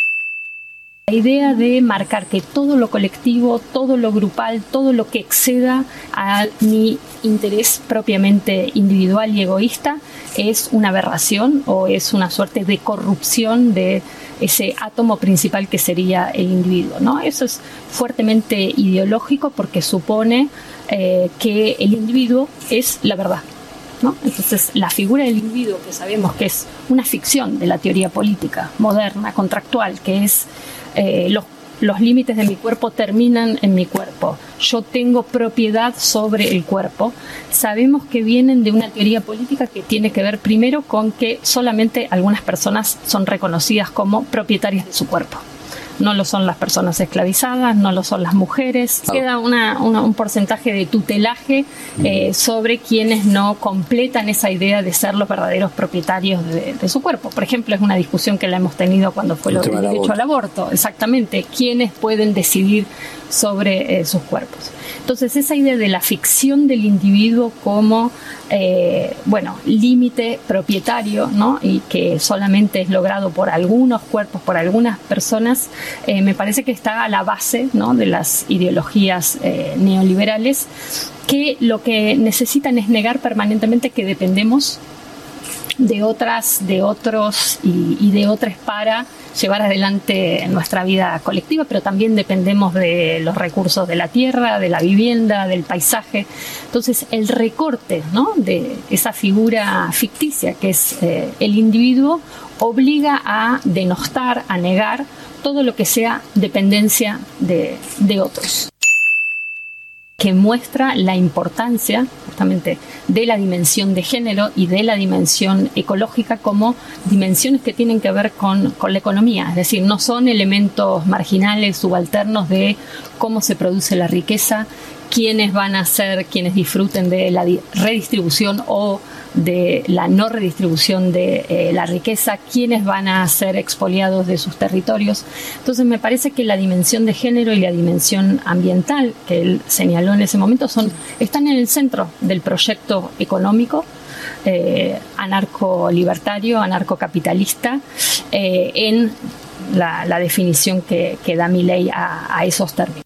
La idea de marcar que todo lo colectivo, todo lo grupal, todo lo que exceda a mi interés propiamente individual y egoísta es una aberración o es una suerte de corrupción de ese átomo principal que sería el individuo, ¿no? Eso es fuertemente ideológico porque supone que el individuo es la verdad, ¿no? Entonces, la figura del individuo, que sabemos que es una ficción de la teoría política moderna, contractual, que es los límites de mi cuerpo terminan en mi cuerpo, yo tengo propiedad sobre el cuerpo, sabemos que vienen de una teoría política que tiene que ver primero con que solamente algunas personas son reconocidas como propietarias de su cuerpo. No lo son las personas esclavizadas, no lo son las mujeres. Queda un porcentaje de tutelaje sobre quienes no completan esa idea de ser los verdaderos propietarios de su cuerpo. Por ejemplo, es una discusión que la hemos tenido cuando fue el derecho al aborto. Exactamente. ¿Quiénes pueden decidir sobre sus cuerpos. Entonces esa idea de la ficción del individuo como límite propietario, ¿no? Y que solamente es logrado por algunos cuerpos, por algunas personas, me parece que está a la base, ¿no? De las ideologías neoliberales, que lo que necesitan es negar permanentemente que dependemos de otros y de otros para llevar adelante nuestra vida colectiva, pero también dependemos de los recursos de la tierra, de la vivienda, del paisaje. Entonces el recorte, ¿no? De esa figura ficticia que es el individuo obliga a denostar, a negar todo lo que sea dependencia de otros, que muestra la importancia justamente de la dimensión de género y de la dimensión ecológica como dimensiones que tienen que ver con la economía. Es decir, no son elementos marginales, subalternos de cómo se produce la riqueza, quiénes van a ser quienes disfruten de la redistribución o de la no redistribución de la riqueza, quiénes van a ser expoliados de sus territorios. Entonces me parece que la dimensión de género y la dimensión ambiental que él señaló en ese momento están en el centro del proyecto económico anarco-libertario, anarcocapitalista, en la definición que da Milei a esos términos.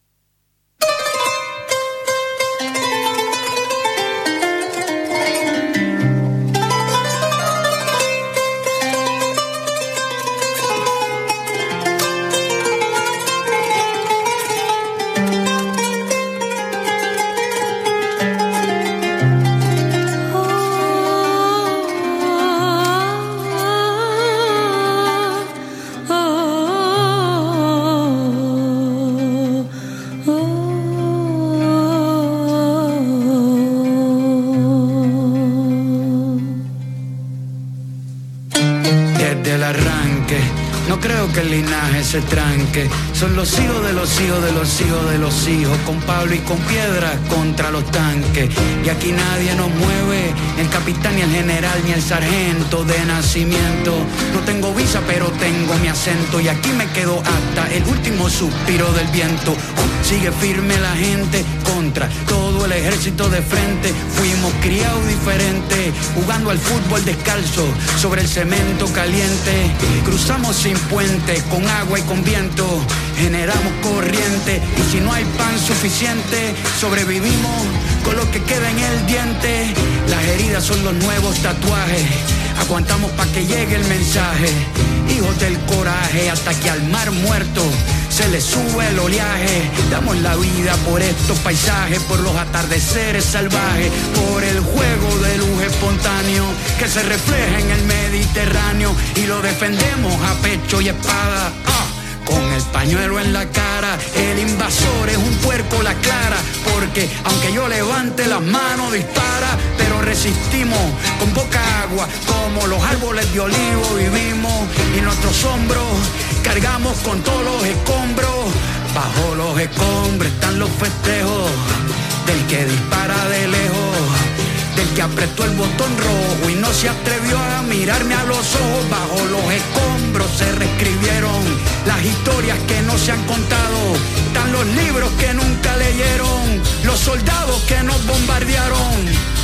Se tranque, son los hijos de los hijos de los hijos de los hijos, con Pablo y con piedras contra los tanques. Y aquí nadie nos mueve, el capitán ni el general ni el sargento de nacimiento. No tengo visa pero tengo mi acento y aquí me quedo hasta el último suspiro del viento. Sigue firme la gente contra todo el ejército de frente. Fuimos criados diferentes, jugando al fútbol descalzo sobre el cemento caliente. Cruzamos sin puente, con agua y con viento, generamos corriente. Y si no hay pan suficiente, sobrevivimos con lo que queda en el diente. Las heridas son los nuevos tatuajes, aguantamos pa' que llegue el mensaje. Hijos del coraje, hasta que al mar muerto se le sube el oleaje. Damos la vida por estos paisajes, por los atardeceres salvajes, por el juego de luz espontáneo que se refleja en el Mediterráneo. Y lo defendemos a pecho y espada, con el pañuelo en la cara. El invasor es un puerco la clara, porque aunque yo levante las manos dispara. Pero resistimos con poca agua, como los árboles de olivo vivimos. Y nuestros hombros cargamos con todos los escombros. Bajo los escombros están los festejos del que dispara de lejos, del que apretó el botón rojo y no se atrevió a mirarme a los ojos. Bajo los escombros se reescribieron las historias que no se han contado. Están los libros que nunca leyeron, los soldados que nos bombardearon.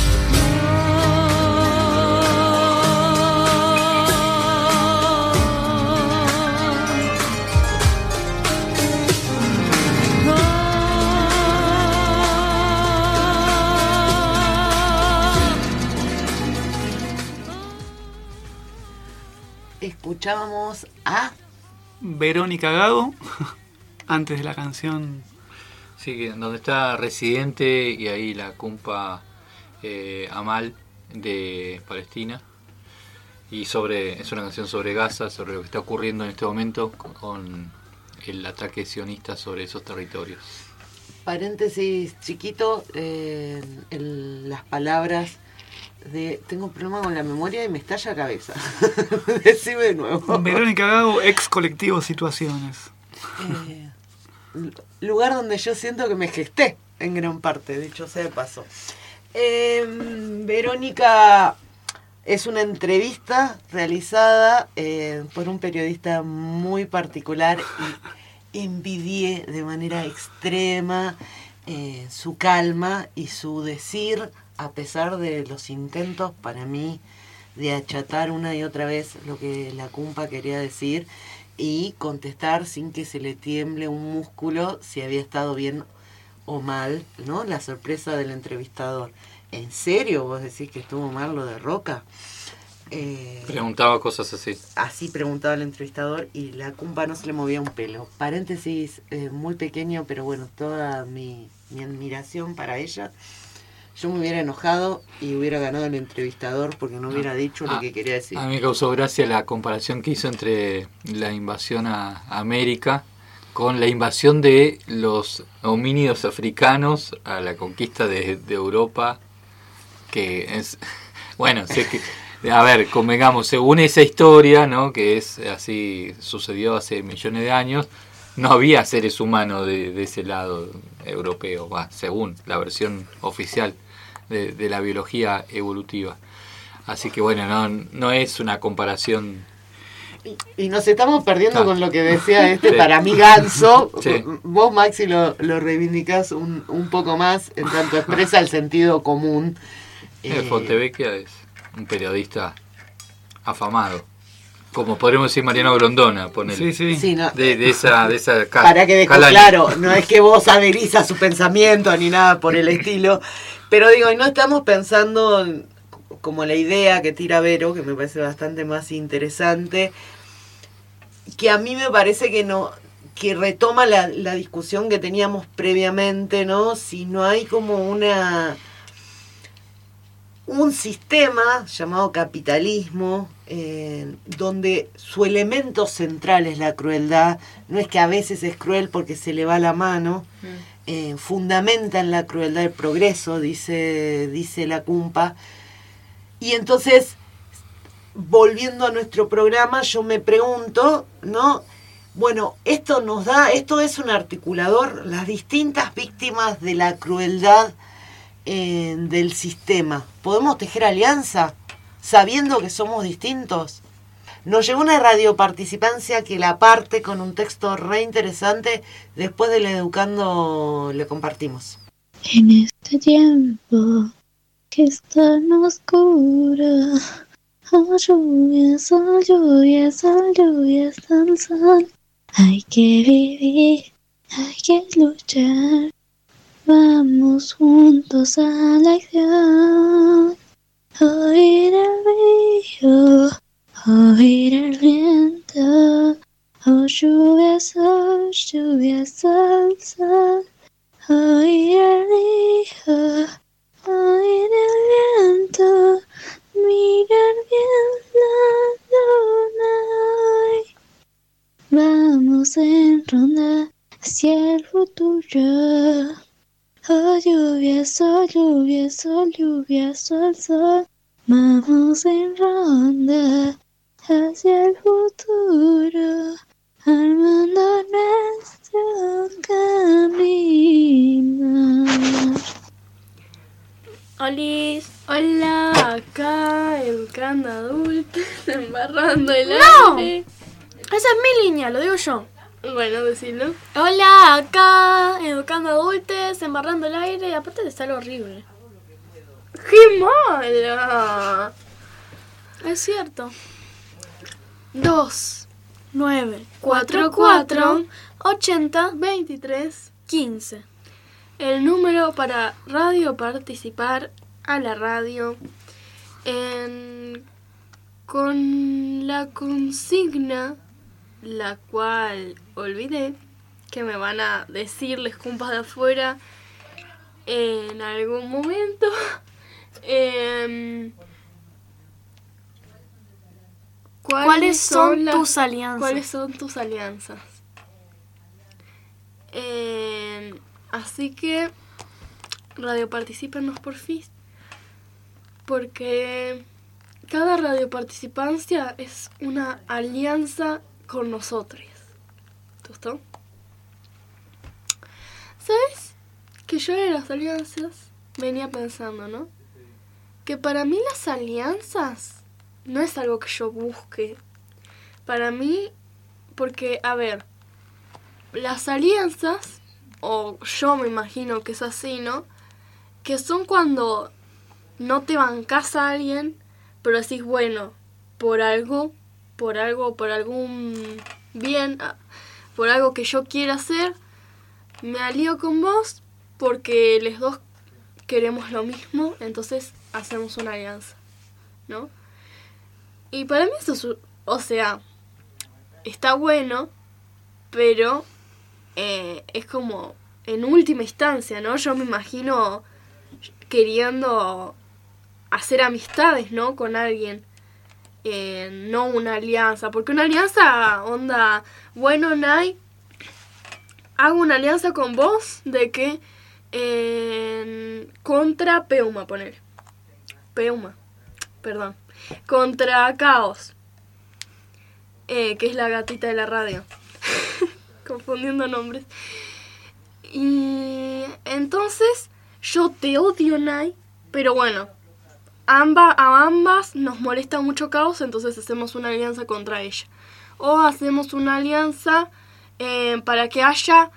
Escuchábamos a Verónica Gago antes de la canción. Sí, donde está Residente y ahí la cumpa Amal de Palestina. Y es una canción sobre Gaza, sobre lo que está ocurriendo en este momento con el ataque sionista sobre esos territorios. Paréntesis chiquito, las palabras de tengo un problema con la memoria y me estalla la cabeza. Decime de nuevo. Verónica Gago, ex colectivo Situaciones. Lugar donde yo siento que me gesté en gran parte, dicho sea de paso. Verónica es una entrevista realizada por un periodista muy particular envidié de manera extrema su calma y su decir, a pesar de los intentos para mí de achatar una y otra vez lo que la cumpa quería decir y contestar sin que se le tiemble un músculo si había estado bien o mal, ¿no? La sorpresa del entrevistador. ¿En serio vos decís que estuvo mal lo de Roca? Preguntaba cosas así. Así preguntaba el entrevistador y la cumpa no se le movía un pelo. Paréntesis muy pequeño, pero bueno, toda mi admiración para ella. Yo me hubiera enojado y hubiera ganado el entrevistador porque no hubiera dicho lo que quería decir. A mí me causó gracia la comparación que hizo entre la invasión a América con la invasión de los homínidos africanos a la conquista de Europa, que es... Bueno, sé que... A ver, convengamos, según esa historia, ¿no? Que es así, sucedió hace millones de años, no había seres humanos de ese lado europeo, según la versión oficial de la biología evolutiva. Así que bueno, no es una comparación. Y nos estamos perdiendo con lo que decía para mí Ganso. Sí. Vos, Maxi, lo reivindicás un poco más, en tanto expresa el sentido común. Fontevecchia es un periodista afamado, como podríamos decir Mariano Grondona, ponele. Sí, no. de esa para que deje claro, no es que vos adherís a su pensamiento ni nada por el estilo, pero digo, y no estamos pensando como la idea que tira Vero, que me parece bastante más interesante, que a mí me parece que retoma la discusión que teníamos previamente, ¿no? Si no hay como un sistema llamado capitalismo, donde su elemento central es la crueldad, no es que a veces es cruel porque se le va la mano, fundamenta en la crueldad el progreso, dice la cumpa. Y entonces, volviendo a nuestro programa, yo me pregunto, ¿no? Bueno, esto es un articulador, las distintas víctimas de la crueldad del sistema. ¿Podemos tejer alianza sabiendo que somos distintos? Nos llegó una radioparticipancia que la parte con un texto re interesante. Después del Educando le compartimos. En este tiempo que es tan oscuro, oh, lluvia, sol, lluvia, sol, lluvia, sol, sol. Hay que vivir, hay que luchar. Vamos juntos a la acción. Oír el río, oír el viento. Oh, lluvia, sol, sol. Oír el río, oír el viento. Mirar bien la luna. Vamos en ronda hacia el futuro. Oh, lluvia, sol, lluvia, sol, sol. Vamos en ronda hacia el futuro, armando nuestro camino. Olis, hola, acá educando adultos, embarrando el aire. Esa es mi línea, lo digo yo. Bueno, decirlo. Hola, acá educando adultos, embarrando el aire, y aparte de estar horrible. ¡Qué mala! Es cierto. 2, 9, 4, 4, 80, 23, 15. El número para radio participar a la radio con la consigna, la cual olvidé, que me van a decir les cumpas de afuera en algún momento. ¿Cuáles son tus alianzas? ¿Cuáles son tus alianzas? Así que radioparticípanos por fin, porque cada radioparticipancia es una alianza con nosotros. ¿Te gustó? ¿Sabes? Que yo de las alianzas venía pensando, ¿no? Que para mí las alianzas no es algo que yo busque. Para mí, porque, a ver, las alianzas, o yo me imagino que es así, ¿no? Que son cuando no te bancás a alguien, pero decís, bueno, por algún bien, por algo que yo quiera hacer, me alío con vos porque los dos queremos lo mismo, entonces hacemos una alianza, ¿no? Y para mí eso, o sea, está bueno, pero es como en última instancia, ¿no? Yo me imagino queriendo hacer amistades, ¿no? Con alguien, no una alianza, porque una alianza, onda, bueno, Nay, hago una alianza con vos de que contra Peuma, contra Caos, que es la gatita de la radio, confundiendo nombres. Y entonces yo te odio, Nay, pero bueno, a ambas nos molesta mucho Caos, entonces hacemos una alianza contra ella. O hacemos una alianza para que haya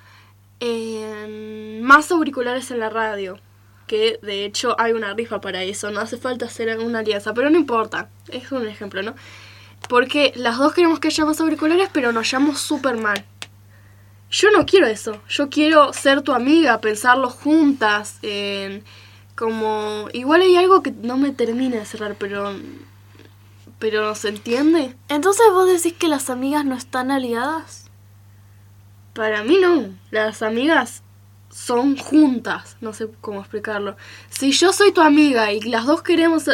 más auriculares en la radio. Que de hecho hay una rifa para eso, no hace falta hacer una alianza, pero no importa, es un ejemplo, ¿no? Porque las dos queremos que haya más auriculares, pero nos llevamos súper mal. Yo no quiero eso, yo quiero ser tu amiga, pensarlo juntas, como... Igual hay algo que no me termina de cerrar, pero ¿se entiende? Entonces vos decís que las amigas no están aliadas. Para mí no, las amigas son juntas, no sé cómo explicarlo. Si yo soy tu amiga y las dos queremos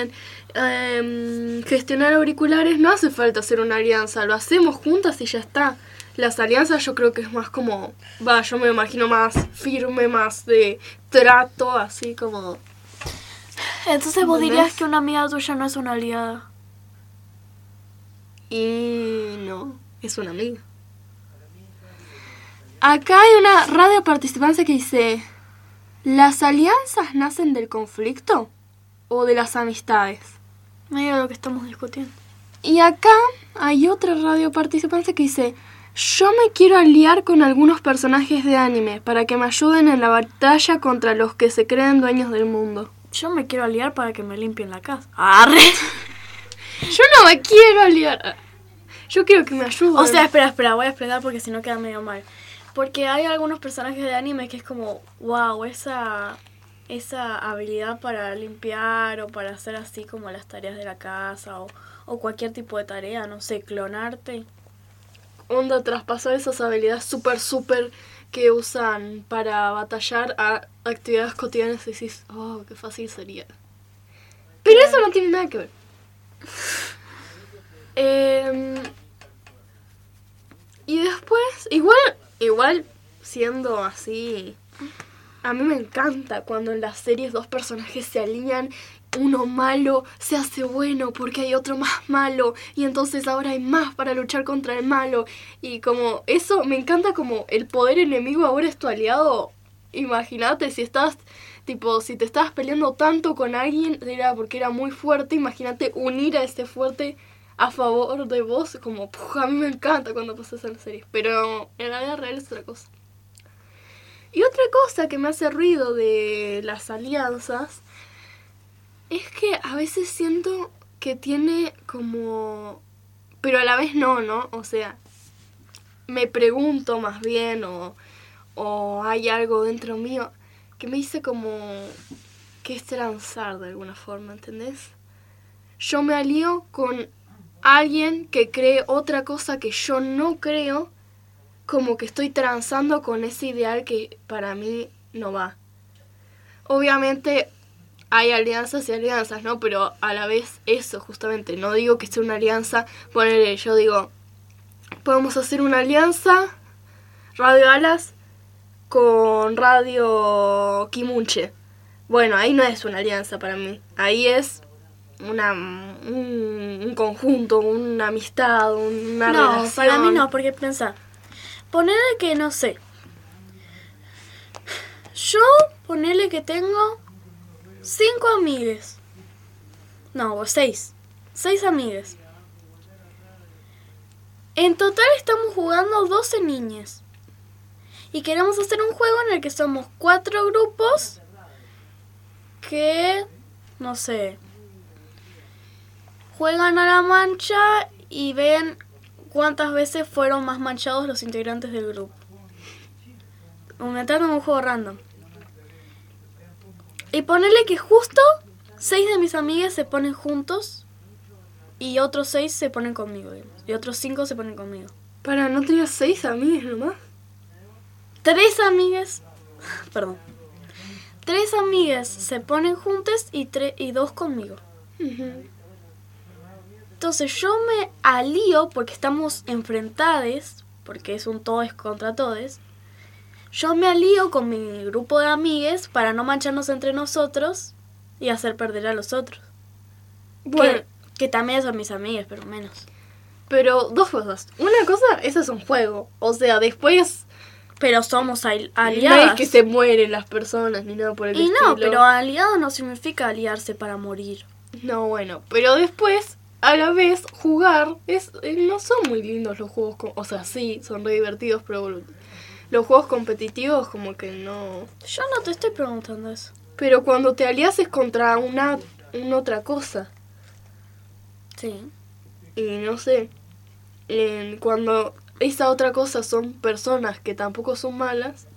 gestionar auriculares, no hace falta hacer una alianza, lo hacemos juntas y ya está. Las alianzas yo creo que es más como, yo me imagino más firme, más de trato, así como... Entonces vos dirías que una amiga tuya no es una aliada. Y no, es una amiga. Acá hay una radio participancia que dice, ¿las alianzas nacen del conflicto o de las amistades? Medio lo que estamos discutiendo. Y acá hay otra radio participancia que dice, yo me quiero aliar con algunos personajes de anime para que me ayuden en la batalla contra los que se creen dueños del mundo. Yo me quiero aliar para que me limpien la casa. ¡Arre! Yo no me quiero aliar. Yo quiero que me ayuden. O sea, espera, voy a explicar porque si no queda medio mal. Porque hay algunos personajes de anime que es como, wow, esa habilidad para limpiar o para hacer así como las tareas de la casa o cualquier tipo de tarea, no sé, clonarte. Onda, traspasar esas habilidades súper que usan para batallar a actividades cotidianas y decís, oh, qué fácil sería. Pero eso no tiene nada que ver. Y después, igual siendo así, a mí me encanta cuando en las series dos personajes se alinean, uno malo se hace bueno porque hay otro más malo y entonces ahora hay más para luchar contra el malo y como eso me encanta, como el poder enemigo ahora es tu aliado. Imagínate si te estabas peleando tanto con alguien, era porque era muy fuerte, imagínate unir a ese fuerte a favor de vos, como a mí me encanta cuando pasa eso en las series, pero en la vida real es otra cosa. Y otra cosa que me hace ruido de las alianzas es que a veces siento que tiene como... Pero a la vez no, o sea, me pregunto más bien o hay algo dentro mío que me dice como que es transar de alguna forma, ¿entendés? Yo me alío con alguien que cree otra cosa que yo no creo, como que estoy transando con ese ideal que para mí no va. Obviamente hay alianzas y alianzas, ¿no? Pero a la vez eso, justamente, no digo que sea una alianza, yo digo, podemos hacer una alianza, Radio Alas, con Radio Kimunche. Bueno, ahí no es una alianza para mí, ahí es un conjunto, una amistad, una relación. No, para mí no, porque pensá, ponerle que, no sé, yo ponerle que tengo 5 amigues. No, 6. 6 amigues. En total estamos jugando 12 niñas. Y queremos hacer un juego en el que somos 4 grupos que, no sé, juegan a la mancha y ven cuántas veces fueron más manchados los integrantes del grupo. Aumentando un juego random. Y ponerle que justo 6 de mis amigas se ponen juntos y otros 6 se ponen conmigo, digamos. Y otros 5 se ponen conmigo. Para, ¿no tenías 6 amigas nomás? 3 amigas, perdón. 3 amigas se ponen juntas y 2 conmigo. Entonces yo me alío porque estamos enfrentadas, porque es un todes contra todes. Yo me alío con mi grupo de amigues para no mancharnos entre nosotros y hacer perder a los otros. Bueno, que también son mis amigas, pero menos. Pero 2 cosas. Una cosa, eso es un juego. O sea, después... Pero somos aliadas. No es que se mueren las personas ni nada por el estilo. Y no, pero aliado no significa aliarse para morir. No, bueno, pero después, a la vez, jugar no son muy lindos los juegos. O sea, sí, son re divertidos, pero los juegos competitivos como que no... Yo no te estoy preguntando eso. Pero cuando te alias es contra una otra cosa. Sí. Y no sé, cuando esa otra cosa son personas que tampoco son malas,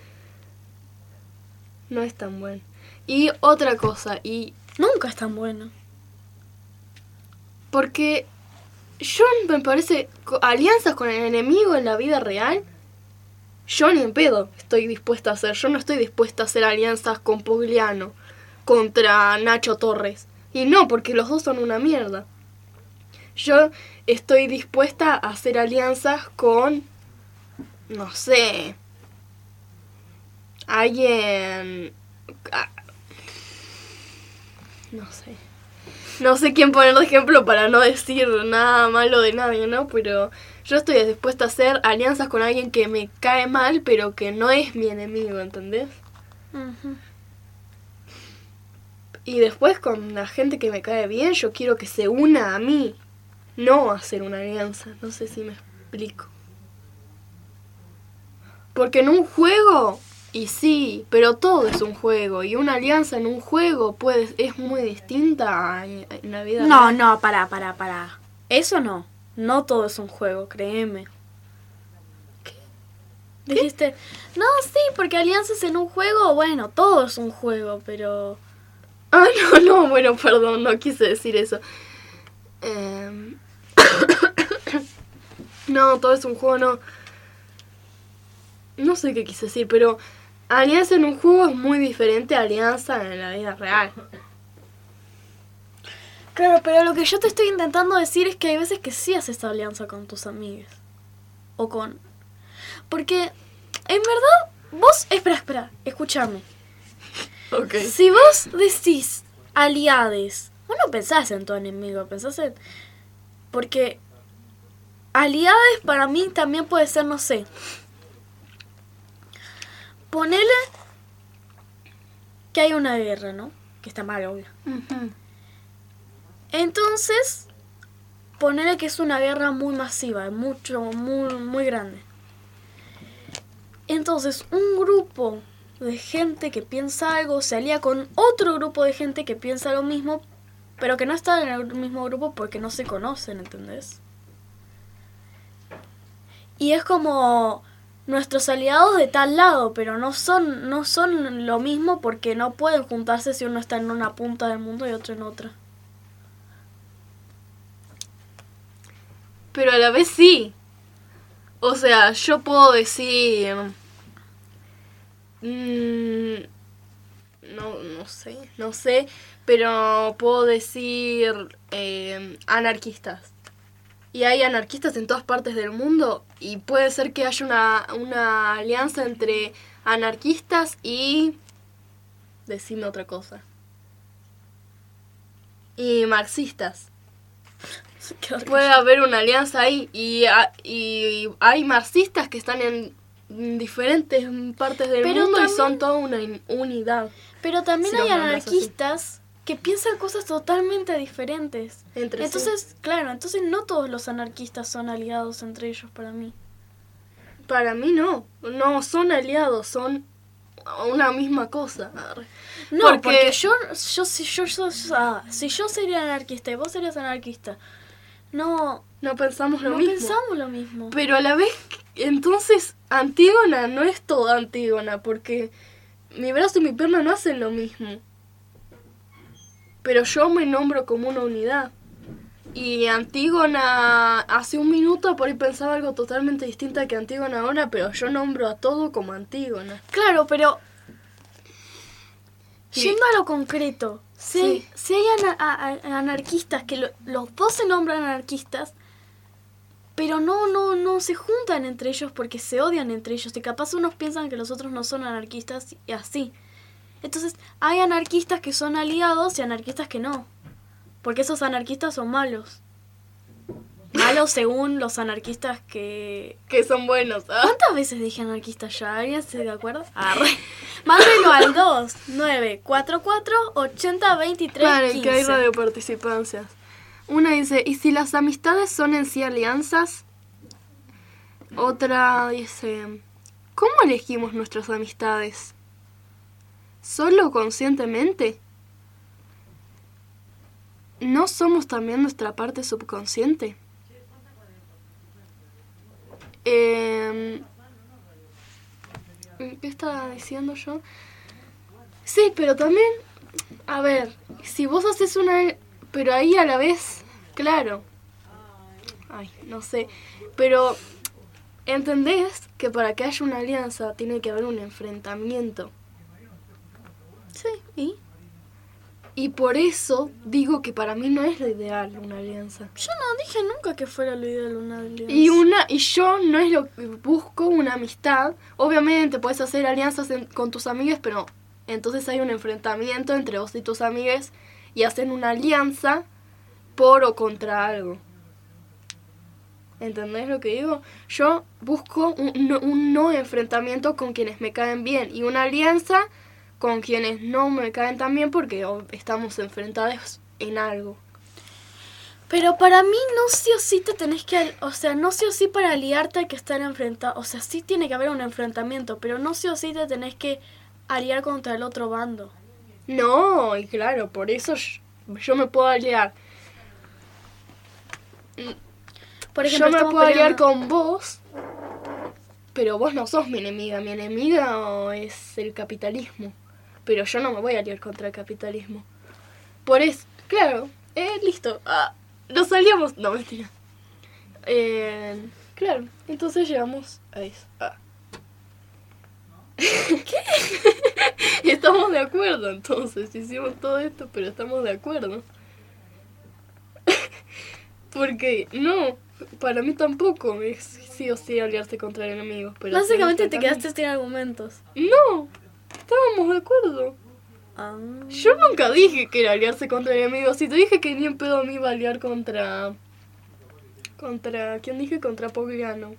no es tan bueno. Y otra cosa, y... Nunca es tan bueno. Porque yo me parece, alianzas con el enemigo en la vida real, yo ni en pedo estoy dispuesta a hacer. Yo no estoy dispuesta a hacer alianzas con Pugliano contra Nacho Torres. Y no, porque los dos son una mierda. Yo estoy dispuesta a hacer alianzas con, no sé, alguien... No sé quién poner de ejemplo para no decir nada malo de nadie, ¿no? Pero yo estoy dispuesta a hacer alianzas con alguien que me cae mal, pero que no es mi enemigo, ¿entendés? Y después con la gente que me cae bien, yo quiero que se una a mí. No hacer una alianza, no sé si me explico. Porque en un juego, y sí, pero todo es un juego. Y una alianza en un juego es muy distinta en la vida real. No, para. Eso no. No todo es un juego, créeme. ¿Qué? Dijiste, no, sí, porque alianzas en un juego, bueno, todo es un juego, pero... Ah, no, bueno, perdón, no quise decir eso. No, todo es un juego, no. No sé qué quise decir, pero alianza en un juego es muy diferente a alianza en la vida real. Claro, pero lo que yo te estoy intentando decir es que hay veces que sí haces alianza con tus amigas. O con... Porque, en verdad, vos... Espera, escúchame. Okay. Si vos decís aliades, vos no pensás en tu enemigo, pensás en... Porque aliades para mí también puede ser, no sé... Ponele que hay una guerra, ¿no? Que está mal, obvio. Entonces, ponele que es una guerra muy masiva, muy grande. Entonces, un grupo de gente que piensa algo se alía con otro grupo de gente que piensa lo mismo, pero que no está en el mismo grupo porque no se conocen, ¿entendés? Y es como... Nuestros aliados de tal lado, pero no son lo mismo porque no pueden juntarse si uno está en una punta del mundo y otro en otra. Pero a la vez sí. O sea, yo puedo decir... No sé, pero puedo decir anarquistas. Y hay anarquistas en todas partes del mundo y puede ser que haya una alianza entre anarquistas y... Decime otra cosa. Y marxistas. Puede haber una alianza ahí y hay marxistas que están en diferentes partes del mundo también, y son toda una unidad. Pero también hay anarquistas que piensan cosas totalmente diferentes. Entonces, claro, entonces no todos los anarquistas son aliados entre ellos para mí. Para mí no son aliados, son una misma cosa. No, porque si yo sería anarquista y vos serías anarquista, no pensamos lo mismo. Pero a la vez, entonces, Antígona no es toda Antígona, porque mi brazo y mi pierna no hacen lo mismo. Pero yo me nombro como una unidad. Y Antígona hace un minuto por ahí pensaba algo totalmente distinto que Antígona ahora, pero yo nombro a todo como Antígona. Claro, pero yendo a lo concreto, si hay anarquistas que los dos se nombran anarquistas, pero no se juntan entre ellos porque se odian entre ellos y capaz unos piensan que los otros no son anarquistas y así. Entonces hay anarquistas que son aliados y anarquistas que no. Porque esos anarquistas son malos. Malos según los anarquistas que son buenos. ¿Cuántas veces dije anarquistas ya? ¿Alguien se de acuerdo? Mándelo al 2944-802315. Claro, que hay radioparticipancias. Una dice, ¿y si las amistades son en sí alianzas? Otra dice, ¿cómo elegimos nuestras amistades? ¿Solo conscientemente? ¿No somos también nuestra parte subconsciente? ¿Qué estaba diciendo yo? Sí, pero también, a ver, si vos haces una... Pero ahí a la vez, claro. Ay, no sé. Pero, ¿entendés que para que haya una alianza tiene que haber un enfrentamiento? Sí, ¿y? Y por eso digo que para mí no es lo ideal una alianza. Yo no dije nunca que fuera lo ideal una alianza. Y yo no es lo que busco una amistad. Obviamente puedes hacer alianzas con tus amigas, pero entonces hay un enfrentamiento entre vos y tus amigas y hacen una alianza por o contra algo. ¿Entendés lo que digo? Yo busco un no enfrentamiento con quienes me caen bien y una alianza con quienes no me caen tan bien porque estamos enfrentados en algo. Pero para mí no sí o sí te tenés que... O sea, no sí o sí para aliarte hay que estar enfrentado. O sea, sí tiene que haber un enfrentamiento, pero no sí o sí te tenés que aliar contra el otro bando. No, y claro, por eso yo me puedo aliar. Por ejemplo, yo me puedo aliar con vos, pero vos no sos mi enemiga. Mi enemiga es el capitalismo. Pero yo no me voy a aliar contra el capitalismo. Por eso, claro, listo. Nos aliamos. No, mentira. Claro, entonces llegamos a eso. ¿Qué? Estamos de acuerdo, entonces. Hicimos todo esto, pero estamos de acuerdo. Porque, no, para mí tampoco es sí o sí aliarse contra el enemigo. Pero básicamente te quedaste sin argumentos. No, estábamos de acuerdo. Yo nunca dije que era aliarse contra el enemigo. Si te dije que ni en pedo me iba a aliar contra... ¿Quién dije? Contra Pogliano.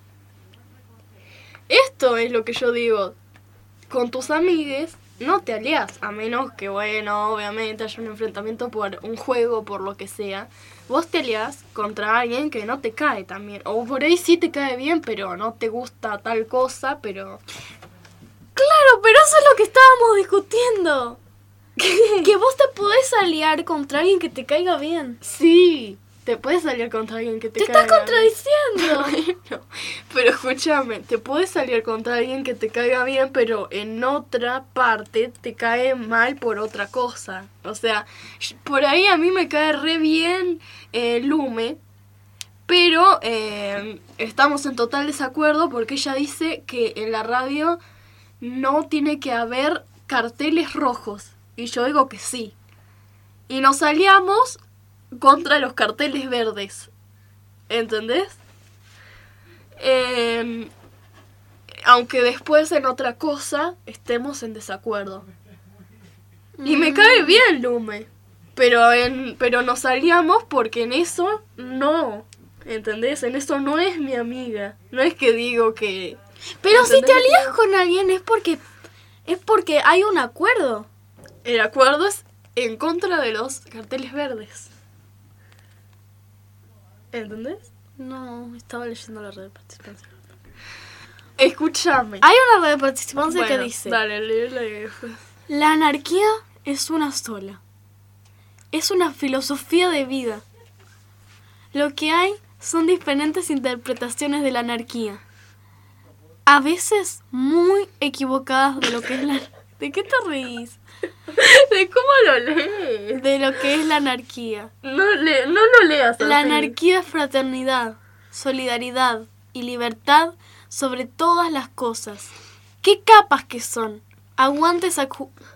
Esto es lo que yo digo. Con tus amigues no te aliás, a menos que, bueno, obviamente haya un enfrentamiento por un juego, por lo que sea. Vos te aliás contra alguien que no te cae tan bien. O por ahí sí te cae bien, pero no te gusta tal cosa, pero... Claro, pero eso es lo que estábamos discutiendo. Que vos te podés aliar contra alguien que te caiga bien. Sí, te puedes aliar contra alguien que te caiga bien. Te estás contradiciendo. Bueno, pero escúchame, te puedes aliar contra alguien que te caiga bien, pero en otra parte te cae mal por otra cosa. O sea, por ahí a mí me cae re bien Lume, pero estamos en total desacuerdo porque ella dice que en la radio no tiene que haber carteles rojos. Y yo digo que sí. Y nos aliamos contra los carteles verdes. ¿Entendés? Aunque después en otra cosa estemos en desacuerdo. Y me cae bien Lume. Pero nos aliamos porque en eso no. ¿Entendés? En eso no es mi amiga. No es que digo que... Pero si te alías con alguien es porque hay un acuerdo. El acuerdo es en contra de los carteles verdes. ¿Entendés? No, estaba leyendo la red de participación. Escúchame. Hay una red de participancia que dice... Dale, léelo. La anarquía es una sola. Es una filosofía de vida. Lo que hay son diferentes interpretaciones de la anarquía. A veces muy equivocadas de lo que es la... ¿De qué te reís? ¿De cómo lo lees? De lo que es la anarquía. No lo leas. La anarquía es fraternidad, solidaridad y libertad sobre todas las cosas. ¿Qué capas que son? Aguante esa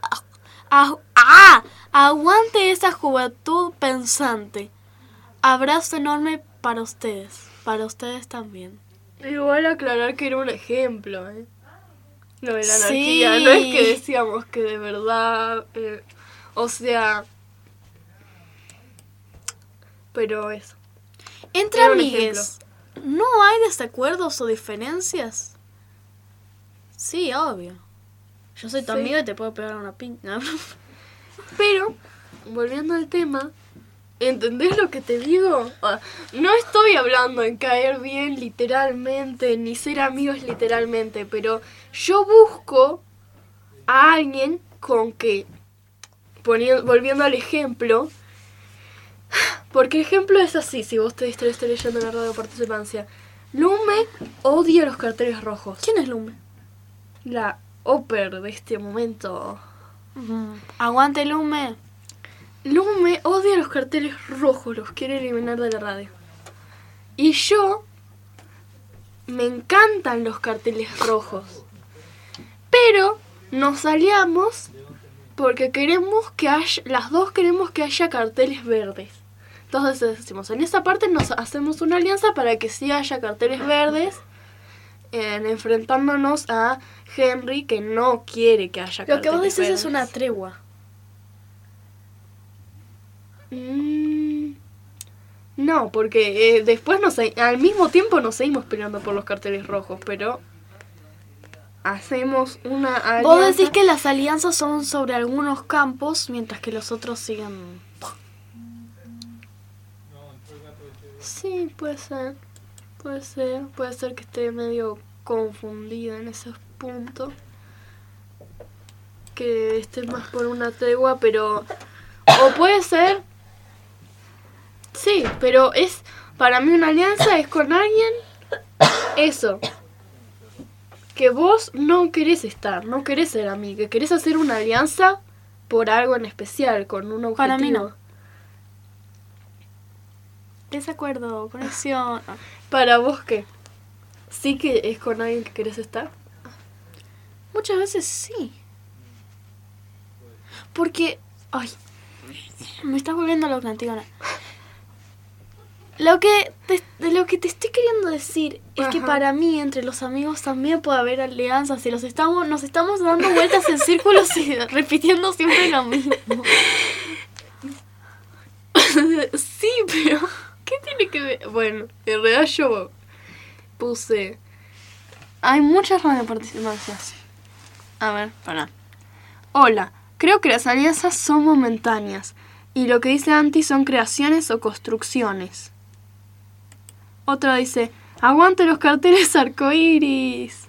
aguante esa juventud pensante. Abrazo enorme para ustedes también. Igual aclarar que era un ejemplo, lo de la anarquía, no es que decíamos que de verdad, o sea, pero eso. Entre amigues, ¿no hay desacuerdos o diferencias? Sí, obvio. Yo soy tu amigo y te puedo pegar una piña. Pero, volviendo al tema, ¿entendés lo que te digo? No estoy hablando en caer bien literalmente, ni ser amigos literalmente, pero yo busco a alguien con que, volviendo al ejemplo, porque el ejemplo es así, si vos te distraes leyendo en la radio de participancia. Lume odia los carteles rojos. ¿Quién es Lume? La Oper de este momento. Aguante Lume. Lume odia los carteles rojos, los quiere eliminar de la radio. Y yo me encantan los carteles rojos. Pero nos aliamos porque queremos que las dos queremos que haya carteles verdes. Entonces decimos, en esa parte nos hacemos una alianza para que sí haya carteles verdes, enfrentándonos a Henry, que no quiere que haya carteles verdes. Lo que vos decís es una tregua. No, porque después al mismo tiempo nos seguimos peleando por los carteles rojos, pero hacemos una alianza. Vos decís que las alianzas son sobre algunos campos, mientras que los otros siguen... Sí, puede ser que esté medio confundida en ese punto, que esté más por una tregua, pero... O puede ser... Sí, pero para mí una alianza es con alguien, eso, que vos no querés estar, no querés ser amiga, querés hacer una alianza por algo en especial, con un objetivo. Para mí no. Desacuerdo, conexión. ¿Para vos qué? ¿Sí que es con alguien que querés estar? Muchas veces sí. Porque... Ay, me estás volviendo loca, Antígona. Lo que te estoy queriendo decir es que para mí, entre los amigos también puede haber alianzas y nos estamos dando vueltas en círculos y repitiendo siempre lo mismo. Sí, pero ¿qué tiene que ver? Bueno, en realidad yo puse... Hay muchas radioparticipancias. A ver, pará. Hola, creo que las alianzas son momentáneas y lo que dice Anti son creaciones o construcciones. Otra dice, aguante los carteles arcoíris.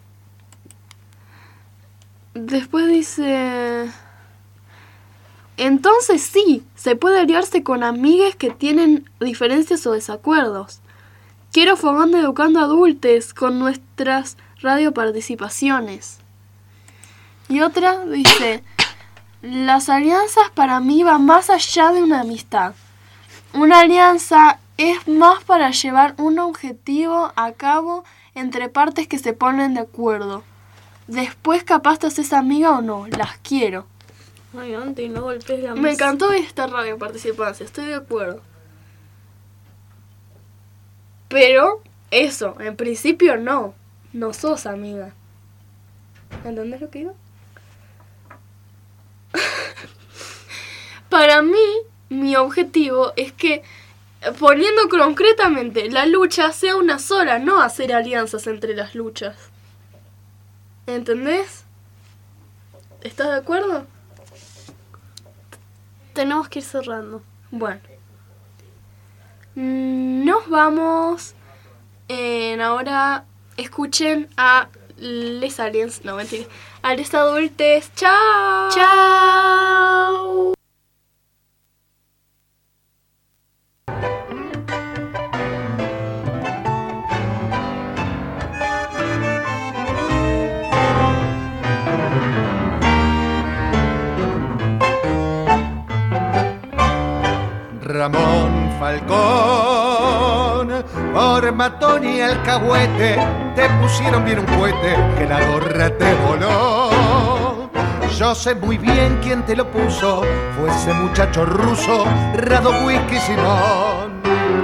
Después dice... Entonces sí, se puede aliarse con amigues que tienen diferencias o desacuerdos. Quiero Fogón Educando Adultes con nuestras radioparticipaciones. Y otra dice, las alianzas para mí van más allá de una amistad. Una alianza es más para llevar un objetivo a cabo entre partes que se ponen de acuerdo. Después capaz te haces amiga o no, las quiero. Ay, Anti, no golpees la mesa. Me encantó esta radioparticipancia, estoy de acuerdo. Pero, eso, en principio no sos amiga. ¿Entendés lo que digo? Para mí, mi objetivo es que, poniendo concretamente, la lucha sea una sola, no hacer alianzas entre las luchas. ¿Entendés? ¿Estás de acuerdo? Tenemos que ir cerrando. Bueno. Nos vamos. Ahora escuchen a les aliens, no mentira, a les adultes. Chao. Chao. Ramón Falcón, por matón y alcahuete, te pusieron bien un cohete que la gorra te voló. Yo sé muy bien quién te lo puso, fue ese muchacho ruso, Radowisky Simón.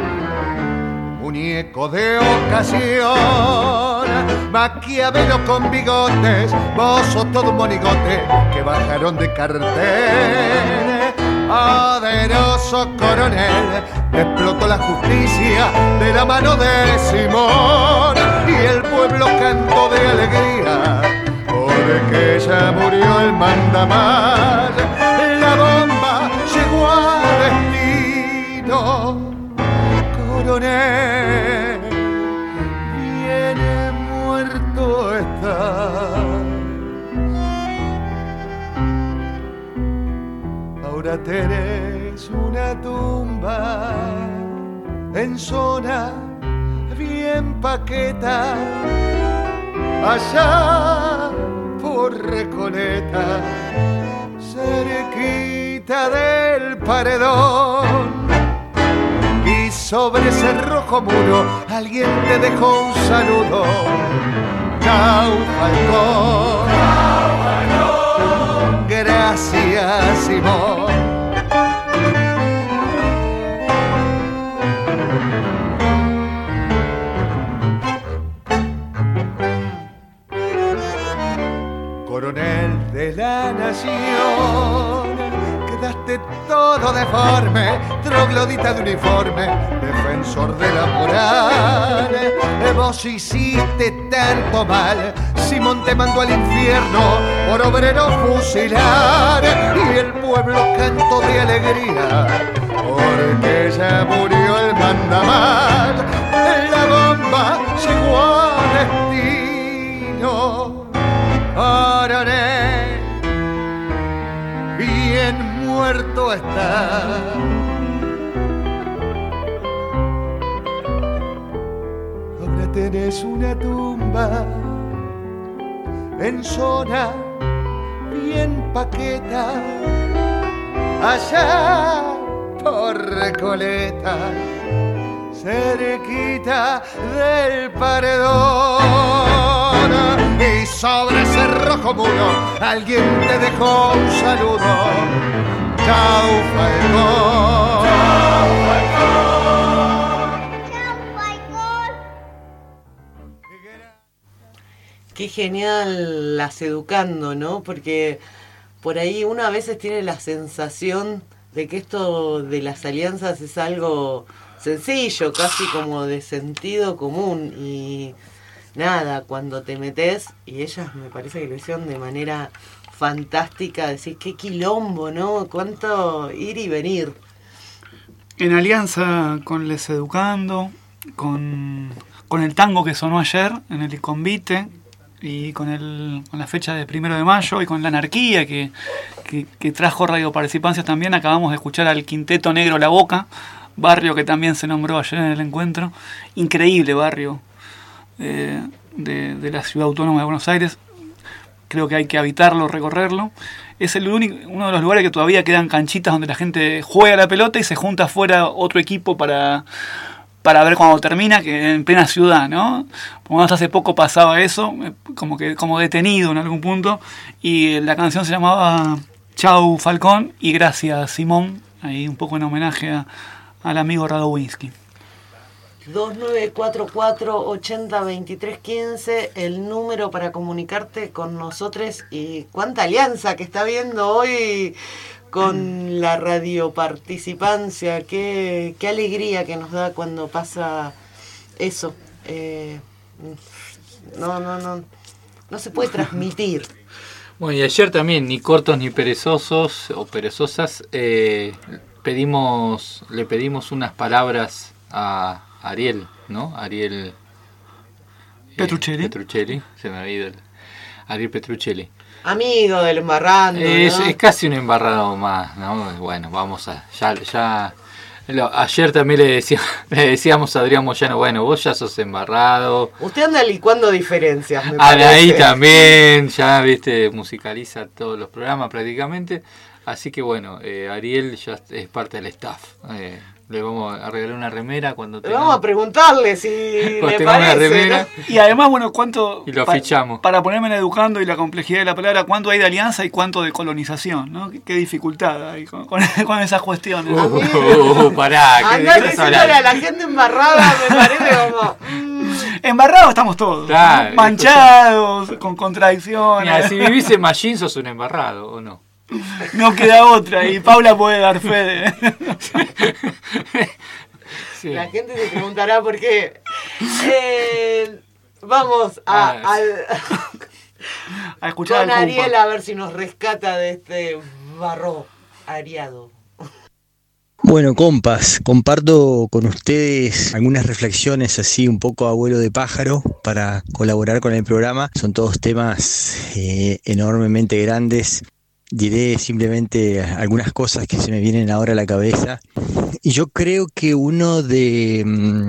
Muñeco de ocasión, Maquiavelo con bigotes, vos sos todo un monigote que bajaron de cartel. Poderoso coronel, explotó la justicia de la mano de Simón y el pueblo cantó de alegría porque ya murió el mandamás. La bomba llegó al destino, coronel, viene muerto está. Ahora tenés una tumba en zona bien paqueta, allá por Recoleta, cerquita del paredón. Y sobre ese rojo muro alguien te dejó un saludo. Chau, Falcón. Chau, Falcón. Gracias, Simón. Coronel de la nación, quedaste todo deforme, troglodita de uniforme, defensor de la moral. Vos hiciste tanto mal, Simón te mandó al infierno por obrero fusilar. Y el pueblo cantó de alegría porque ya murió el mandamás. La bomba llegó al destino, coronel, bien muerto está. Ahora tenés una tumba en zona bien paqueta, allá por Recoleta, cerquita del paredón. Y sobre ese rojo muro alguien te dejó un saludo. Chau, Falcón. Chau, Falcón. Chau, Falcón. Qué genial las Educando, ¿no? Porque por ahí uno a veces tiene la sensación de que esto de las alianzas es algo sencillo, casi como de sentido común, y nada, cuando te metes, y ellas me parece que lo hicieron de manera fantástica, decís qué quilombo, ¿no? Cuánto ir y venir. En alianza con Les Educando, con el tango que sonó ayer en el Convite, y con la fecha de 1 de mayo, y con la anarquía que trajo Radio Participancias también, acabamos de escuchar al Quinteto Negro La Boca, barrio que también se nombró ayer en el encuentro. Increíble barrio de la Ciudad Autónoma de Buenos Aires. Creo que hay que habitarlo, recorrerlo. Es uno de los lugares que todavía quedan canchitas donde la gente juega la pelota y se junta afuera otro equipo para ver cuando termina, que en plena ciudad, ¿no? Como hace poco pasaba eso, como detenido en algún punto, y la canción se llamaba Chau, Falcón, y Gracias, Simón, ahí un poco en homenaje al amigo Radowisky. 2944-80-2315, el número para comunicarte con nosotros. Y cuánta alianza que está viendo hoy con la radioparticipancia. Qué alegría que nos da cuando pasa eso. No se puede transmitir. Bueno, y ayer también, ni cortos ni perezosos o perezosas, le pedimos unas palabras a Ariel, ¿no? Ariel Petruccelli, se me ha ido Ariel Petruccelli. Amigo del embarrando, ¿no? Es casi un embarrado más, ¿no? Bueno, vamos a... Ayer también le decíamos a Adrián Moyano, bueno, vos ya sos embarrado. Usted anda licuando diferencias, me Anaí también, ya, viste, musicaliza todos los programas prácticamente. Así que bueno, Ariel ya es parte del staff. Le vamos a regalar una remera cuando tengamos. Vamos a preguntarle si le parece, una remera, ¿no? Y además, bueno, ¿cuánto? Y lo fichamos. Para ponerme en educando y la complejidad de la palabra, ¿cuánto hay de alianza y cuánto de colonización? ¿No? ¿Qué dificultad hay con esas cuestiones? Pará. Andar diciéndole a la gente embarrada me parece como... Embarrados estamos todos. Claro, manchados, con contradicciones. Mira, si vivís en Mallín sos un embarrado, ¿o no? No queda otra, y Paula puede dar fe de... Sí. La gente se preguntará por qué. Vamos a escuchar con Ariel a ver si nos rescata de este barro ariado. Bueno, compas, comparto con ustedes algunas reflexiones así un poco abuelo de pájaro para colaborar con el programa. Son todos temas enormemente grandes. Diré simplemente algunas cosas que se me vienen ahora a la cabeza. Y yo creo que uno de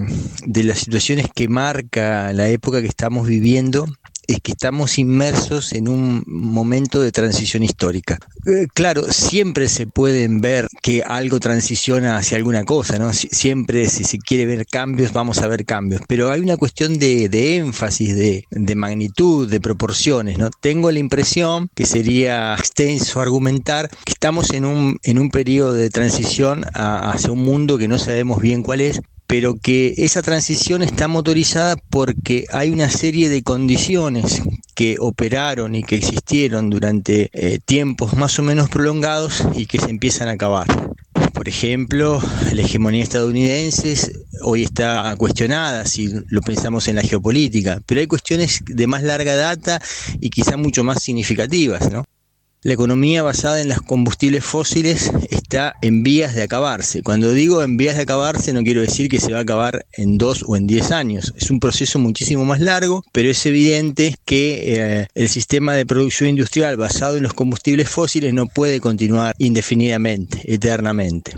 las situaciones que marca la época que estamos viviendo es que estamos inmersos en un momento de transición histórica. Claro, siempre se pueden ver que algo transiciona hacia alguna cosa, ¿no? Siempre, si se quiere ver cambios, vamos a ver cambios. Pero hay una cuestión de énfasis, de magnitud, de proporciones, ¿no? Tengo la impresión que sería extenso argumentar que estamos en un periodo de transición hacia un mundo que no sabemos bien cuál es, pero que esa transición está motorizada porque hay una serie de condiciones que operaron y que existieron durante tiempos más o menos prolongados y que se empiezan a acabar. Por ejemplo, la hegemonía estadounidense hoy está cuestionada si lo pensamos en la geopolítica, pero hay cuestiones de más larga data y quizá mucho más significativas, ¿no? La economía basada en los combustibles fósiles está en vías de acabarse. Cuando digo en vías de acabarse no quiero decir que se va a acabar en 2 o en 10 años. Es un proceso muchísimo más largo, pero es evidente que el sistema de producción industrial basado en los combustibles fósiles no puede continuar indefinidamente, eternamente.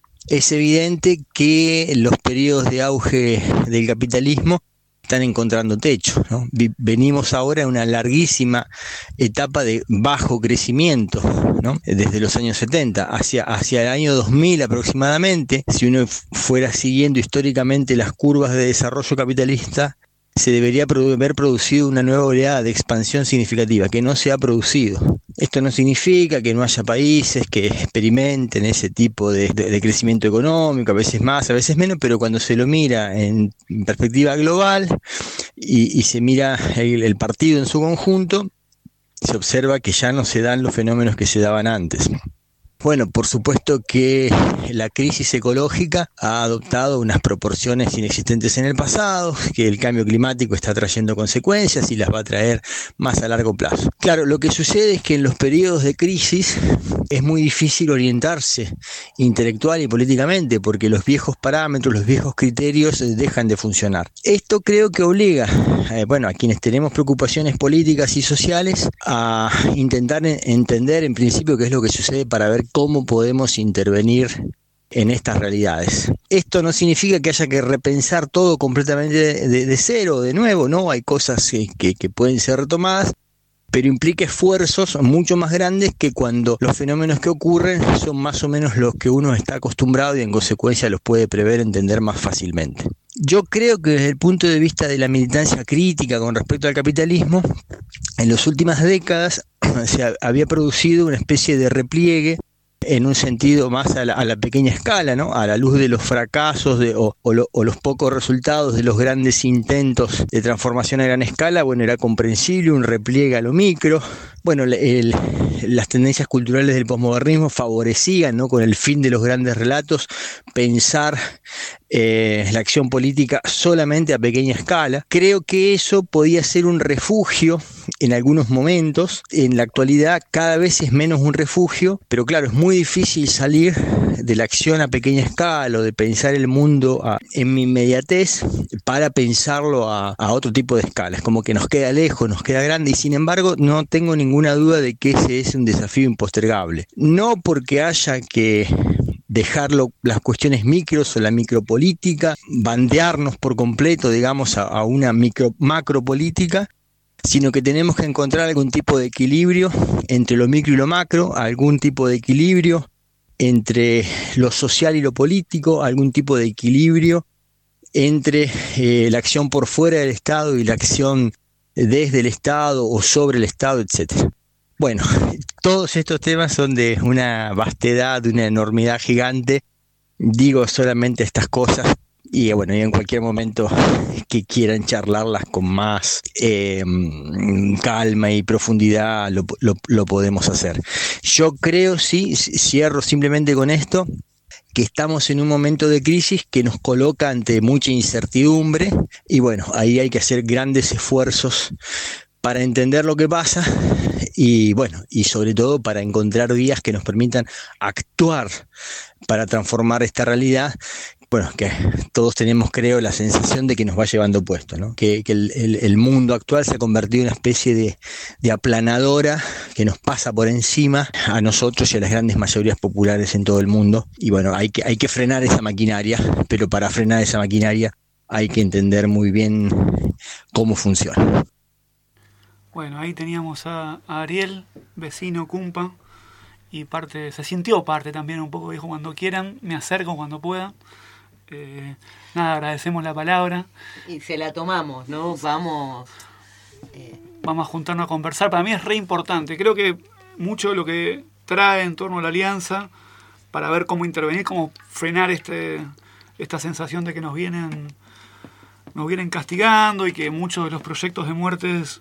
Es evidente que los periodos de auge del capitalismo están encontrando techo, ¿no? Venimos ahora en una larguísima etapa de bajo crecimiento, ¿no? Desde los años 70 hacia el año 2000 aproximadamente. Si uno fuera siguiendo históricamente las curvas de desarrollo capitalista, se debería haber producido una nueva oleada de expansión significativa que no se ha producido. Esto no significa que no haya países que experimenten ese tipo de crecimiento económico, a veces más, a veces menos, pero cuando se lo mira en perspectiva global y se mira el partido en su conjunto, se observa que ya no se dan los fenómenos que se daban antes. Bueno, por supuesto que la crisis ecológica ha adoptado unas proporciones inexistentes en el pasado, que el cambio climático está trayendo consecuencias y las va a traer más a largo plazo. Claro, lo que sucede es que en los periodos de crisis es muy difícil orientarse intelectual y políticamente porque los viejos parámetros, los viejos criterios dejan de funcionar. Esto creo que obliga a quienes tenemos preocupaciones políticas y sociales a intentar entender en principio qué es lo que sucede para ver cómo podemos intervenir en estas realidades. Esto no significa que haya que repensar todo completamente de cero, de nuevo, ¿no? Hay cosas que pueden ser retomadas, pero implica esfuerzos mucho más grandes que cuando los fenómenos que ocurren son más o menos los que uno está acostumbrado y en consecuencia los puede prever, entender más fácilmente. Yo creo que desde el punto de vista de la militancia crítica con respecto al capitalismo, en las últimas décadas se había producido una especie de repliegue en un sentido más a la pequeña escala, ¿no? A la luz de los fracasos o los pocos resultados de los grandes intentos de transformación a gran escala, bueno, era comprensible un repliegue a lo micro. Bueno, las tendencias culturales del posmodernismo favorecían, ¿no? Con el fin de los grandes relatos, pensar la acción política solamente a pequeña escala. Creo que eso podía ser un refugio en algunos momentos. En la actualidad cada vez es menos un refugio, pero claro, es muy difícil salir de la acción a pequeña escala o de pensar el mundo en mi inmediatez para pensarlo a otro tipo de escalas. Como que nos queda lejos, nos queda grande, y sin embargo no tengo ninguna duda de que ese es un desafío impostergable. No porque haya que dejarlo las cuestiones micros o la micropolítica, bandearnos por completo, digamos, a una macropolítica, sino que tenemos que encontrar algún tipo de equilibrio entre lo micro y lo macro, algún tipo de equilibrio entre lo social y lo político, algún tipo de equilibrio entre la acción por fuera del Estado y la acción desde el Estado o sobre el Estado, etc. Bueno, todos estos temas son de una vastedad, de una enormidad gigante. Digo solamente estas cosas y bueno, y en cualquier momento que quieran charlarlas con más calma y profundidad lo podemos hacer. Yo creo, sí, cierro simplemente con esto, que estamos en un momento de crisis que nos coloca ante mucha incertidumbre y bueno, ahí hay que hacer grandes esfuerzos para entender lo que pasa y bueno, y sobre todo para encontrar vías que nos permitan actuar para transformar esta realidad. Bueno, que todos tenemos, creo, la sensación de que nos va llevando puesto, ¿no? Que el mundo actual se ha convertido en una especie de aplanadora que nos pasa por encima a nosotros y a las grandes mayorías populares en todo el mundo. Y bueno, hay que frenar esa maquinaria, pero para frenar esa maquinaria hay que entender muy bien cómo funciona. Bueno, ahí teníamos a Ariel, vecino Cumpa, y se sintió parte también un poco, dijo, cuando quieran, me acerco cuando pueda. Nada, agradecemos la palabra. Y se la tomamos, ¿no? Vamos a juntarnos a conversar. Para mí es re importante. Creo que mucho de lo que trae en torno a la alianza, para ver cómo intervenir, cómo frenar esta sensación de que nos vienen castigando y que muchos de los proyectos de muertes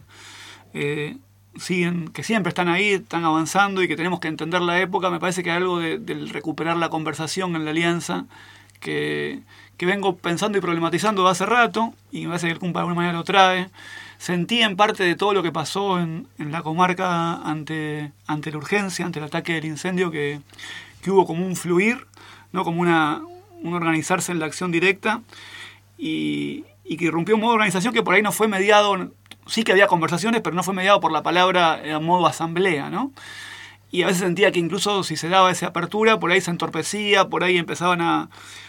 siguen, que siempre están ahí, están avanzando y que tenemos que entender la época. Me parece que hay algo del recuperar la conversación en la alianza que vengo pensando y problematizando de hace rato, y me parece que el Cumpa de alguna manera lo trae. Sentí en parte de todo lo que pasó en la comarca ante la urgencia, ante el ataque del incendio, que hubo como un fluir, ¿no? Como un organizarse en la acción directa, y que irrumpió un modo de organización que por ahí no fue mediado. Sí que había conversaciones, pero no fue mediado por la palabra en modo asamblea, ¿no? Y a veces sentía que incluso si se daba esa apertura, por ahí se entorpecía, por ahí empezaban a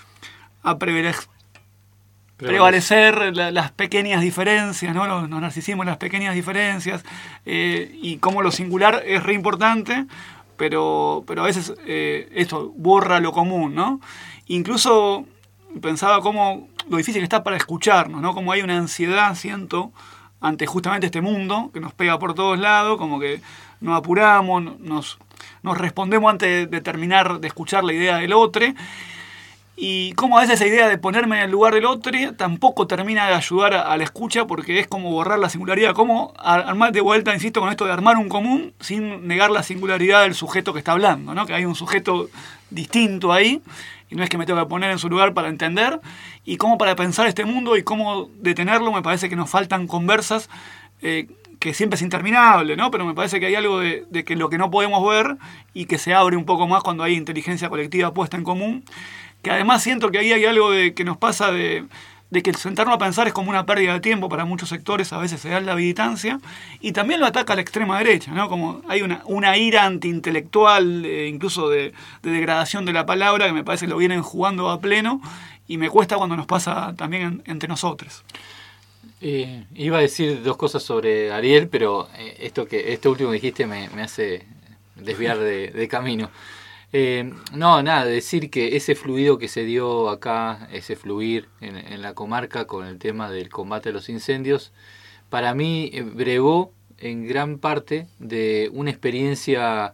prevalecer las pequeñas diferencias, ¿no? Los narcisismos, las pequeñas diferencias, y cómo lo singular es re importante, pero a veces esto borra lo común, ¿no? Incluso pensaba cómo lo difícil que está para escucharnos, ¿no? Como hay una ansiedad, siento, ante justamente este mundo que nos pega por todos lados, como que nos apuramos, nos respondemos antes de terminar de escuchar la idea del otro, y como a veces esa idea de ponerme en el lugar del otro tampoco termina de ayudar a la escucha, porque es como borrar la singularidad, como armar de vuelta, insisto, con esto de armar un común sin negar la singularidad del sujeto que está hablando, ¿no? Que hay un sujeto distinto ahí, y no es que me tengo que poner en su lugar para entender, y cómo para pensar este mundo y cómo detenerlo. Me parece que nos faltan conversas, que siempre es interminable, ¿no? Pero me parece que hay algo de que lo que no podemos ver y que se abre un poco más cuando hay inteligencia colectiva puesta en común, que además siento que ahí hay algo que nos pasa de que sentarnos a pensar es como una pérdida de tiempo para muchos sectores, a veces se da la habilitancia, y también lo ataca la extrema derecha, ¿no? Como hay una ira antiintelectual, incluso de degradación de la palabra, que me parece que lo vienen jugando a pleno, y me cuesta cuando nos pasa también entre nosotros. Iba a decir dos cosas sobre Ariel, pero esto último que dijiste me hace desviar de camino. Decir que ese fluido que se dio acá, ese fluir en la comarca con el tema del combate a los incendios, para mí bregó en gran parte de una experiencia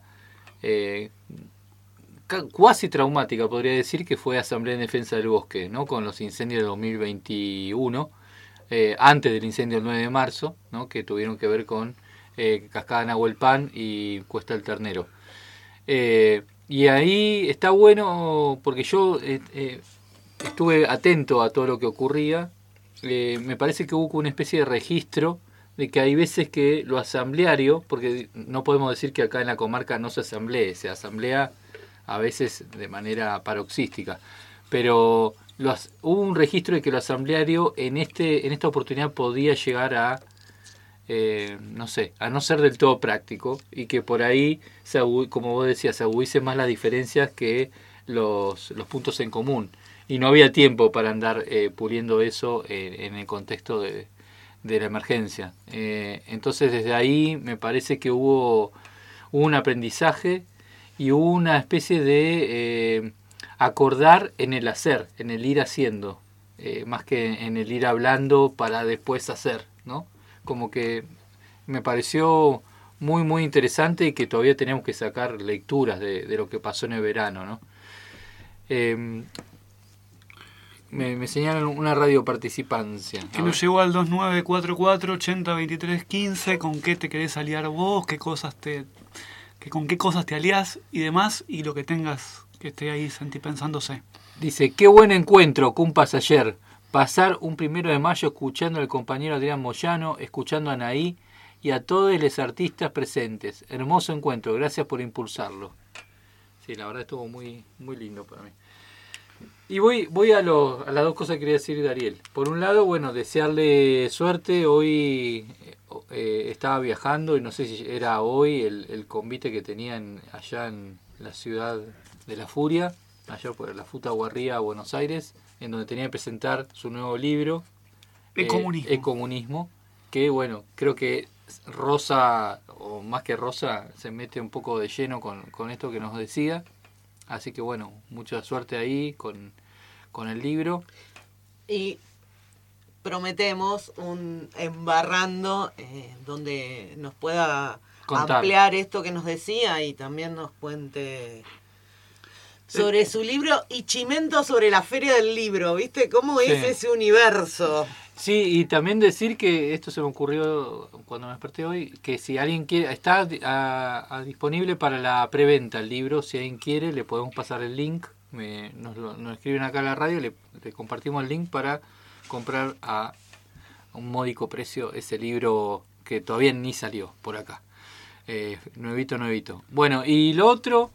cuasi traumática, podría decir, que fue Asamblea en Defensa del Bosque, ¿no? Con los incendios de 2021, antes del incendio del 9 de marzo, ¿no? Que tuvieron que ver con Cascada Nahuelpan y Cuesta del Ternero. Y ahí está bueno porque yo estuve atento a todo lo que ocurría. Me parece que hubo una especie de registro de que hay veces que lo asambleario, porque no podemos decir que acá en la comarca no se asamblee, se asamblea a veces de manera paroxística, pero hubo un registro de que lo asambleario en esta oportunidad podía llegar a a no ser del todo práctico, y que por ahí, como vos decías, se agudicen más las diferencias que los puntos en común, y no había tiempo para andar puliendo eso en el contexto de la emergencia. Entonces desde ahí me parece que hubo un aprendizaje y hubo una especie de acordar en el hacer, en el ir haciendo, más que en el ir hablando para después hacer, ¿no? Como que me pareció muy muy interesante, y que todavía tenemos que sacar lecturas de lo que pasó en el verano, ¿no? Me señalan una radio participancia. Que nos llegó al 2944-802315. ¿Con qué te querés aliar vos? ¿Con qué cosas te aliás y demás? Y lo que tengas que esté ahí pensándose. Dice: qué buen encuentro, cumpas, ayer. Pasar un 1 de mayo escuchando al compañero Adrián Moyano, escuchando a Anaí y a todos los artistas presentes. Hermoso encuentro, gracias por impulsarlo. Sí, la verdad estuvo muy, muy lindo para mí. Y voy a las dos cosas que quería decir de Ariel. Por un lado, bueno, desearle suerte. Hoy estaba viajando, y no sé si era hoy el convite que tenían allá en la ciudad de La Furia, allá por la Futa Guarría, Buenos Aires, en donde tenía que presentar su nuevo libro, Ecomunismo, que bueno, creo que Rosa, o más que Rosa, se mete un poco de lleno con esto que nos decía. Así que bueno, mucha suerte ahí con el libro. Y prometemos un embarrando donde nos pueda ampliar esto que nos decía, y también nos cuente sobre su libro, y chimento sobre la Feria del Libro, ¿viste? ¿Cómo es ese universo? Sí, y también decir que esto se me ocurrió cuando me desperté hoy, que si alguien quiere, está disponible para la preventa el libro. Si alguien quiere, le podemos pasar el link, nos escriben acá a la radio, le compartimos el link para comprar a un módico precio ese libro que todavía ni salió por acá. Nuevito. Bueno, y lo otro,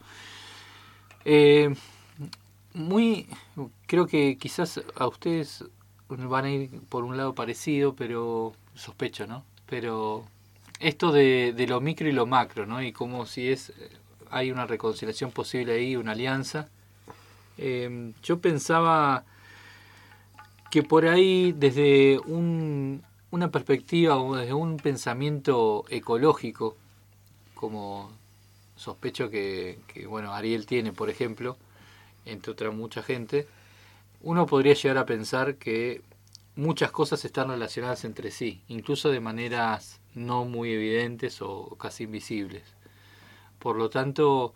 creo que quizás a ustedes van a ir por un lado parecido, pero sospecho, ¿no? Pero esto de lo micro y lo macro, ¿no? Y como si hay una reconciliación posible ahí, una alianza. Yo pensaba que por ahí, desde una perspectiva o desde un pensamiento ecológico, como sospecho que bueno, Ariel tiene, por ejemplo, entre otra mucha gente, uno podría llegar a pensar que muchas cosas están relacionadas entre sí, incluso de maneras no muy evidentes o casi invisibles. Por lo tanto,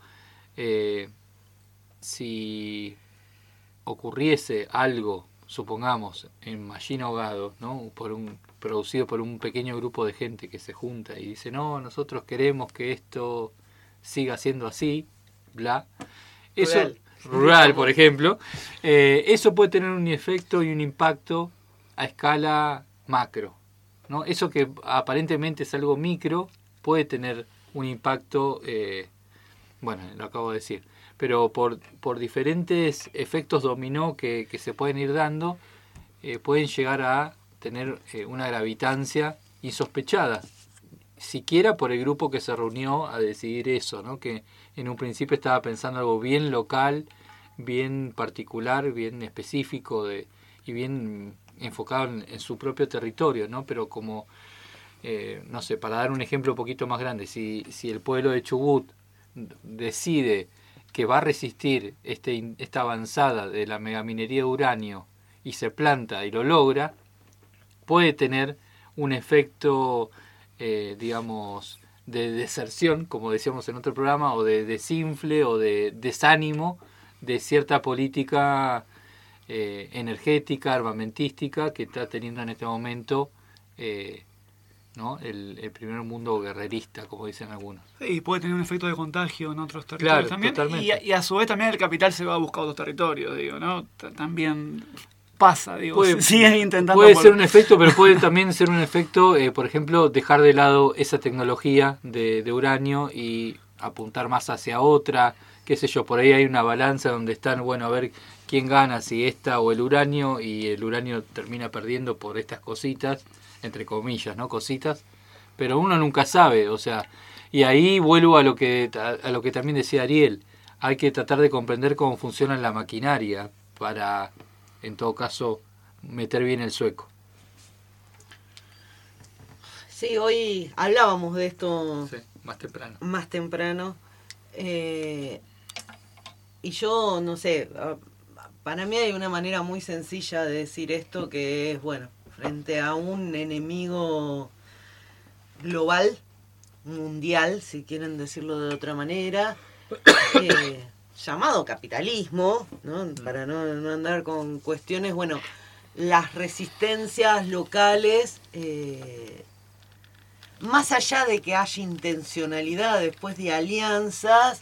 si ocurriese algo, supongamos, en Machine Ahogado, ¿no? Producido por un pequeño grupo de gente que se junta y dice: no, nosotros queremos que esto siga siendo así, bla. Eso, rural, por ejemplo, eso puede tener un efecto y un impacto a escala macro, ¿no? Eso que aparentemente es algo micro puede tener un impacto, bueno, lo acabo de decir, pero por diferentes efectos dominó que se pueden ir dando, pueden llegar a tener una gravitancia insospechada, siquiera por el grupo que se reunió a decidir eso, ¿no? Que en un principio estaba pensando algo bien local, bien particular, bien específico y bien enfocado en su propio territorio, ¿no? Pero como, no sé, para dar un ejemplo un poquito más grande, si el pueblo de Chubut decide que va a resistir esta avanzada de la megaminería de uranio y se planta y lo logra, puede tener un efecto, digamos, de deserción, como decíamos en otro programa, o de desinfle o de desánimo de cierta política energética, armamentística, que está teniendo en este momento ¿no? El primer mundo guerrerista, como dicen algunos. Y puede tener un efecto de contagio en otros territorios también. Totalmente. Y a su vez también el capital se va a buscar otros territorios, digo, ¿no? También pasa, digo, sigue intentando... Puede ser un efecto, pero puede también ser un efecto, por ejemplo, dejar de lado esa tecnología de uranio y apuntar más hacia otra, qué sé yo, por ahí hay una balanza donde están, bueno, a ver quién gana, si esta o el uranio, y el uranio termina perdiendo por estas cositas, entre comillas, ¿no? Cositas, pero uno nunca sabe, o sea, y ahí vuelvo a lo que también decía Ariel, hay que tratar de comprender cómo funciona la maquinaria para, en todo caso, meter bien el sueco. Sí, hoy hablábamos de esto más temprano. Y yo, no sé, para mí hay una manera muy sencilla de decir esto, que es, bueno, frente a un enemigo global, mundial, si quieren decirlo de otra manera, llamado capitalismo, ¿no? Para no andar con cuestiones, bueno, las resistencias locales, más allá de que haya intencionalidad después de alianzas,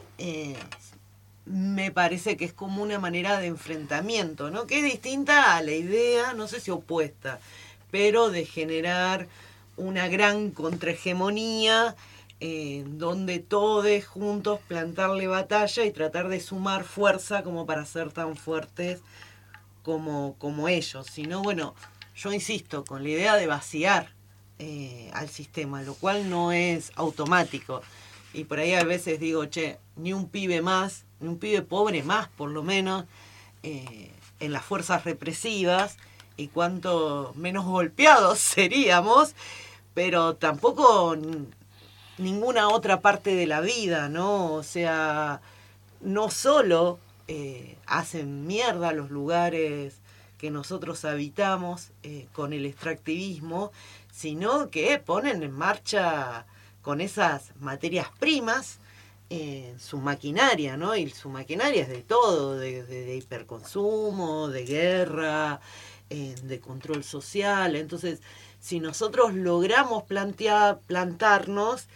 me parece que es como una manera de enfrentamiento, ¿no? Que es distinta a la idea, no sé si opuesta, pero de generar una gran contrahegemonía donde todos juntos plantarle batalla y tratar de sumar fuerza como para ser tan fuertes como ellos. Si no, bueno, yo insisto, con la idea de vaciar al sistema, lo cual no es automático. Y por ahí a veces digo, ni un pibe más, ni un pibe pobre más, por lo menos, en las fuerzas represivas, y cuánto menos golpeados seríamos, pero tampoco ninguna otra parte de la vida, ¿no? O sea, no solo hacen mierda los lugares que nosotros habitamos con el extractivismo, sino que ponen en marcha con esas materias primas su maquinaria, ¿no? Y su maquinaria es de todo, de hiperconsumo, de guerra, de control social. Entonces, si nosotros logramos plantarnos,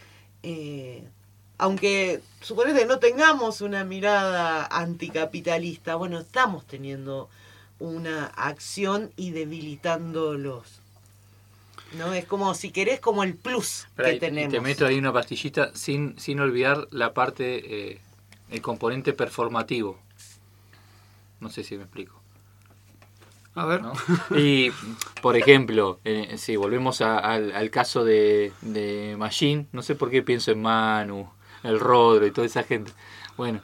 aunque suponete que no tengamos una mirada anticapitalista, bueno, estamos teniendo una acción y debilitándolos, ¿no? Es como, si querés, como el plus que tenemos. Te meto ahí una pastillita sin olvidar la parte, el componente performativo. No sé si me explico. A ver. ¿No? Y, por ejemplo, si volvemos al caso de Machine, no sé por qué pienso en Manu, el Rodro y toda esa gente. Bueno,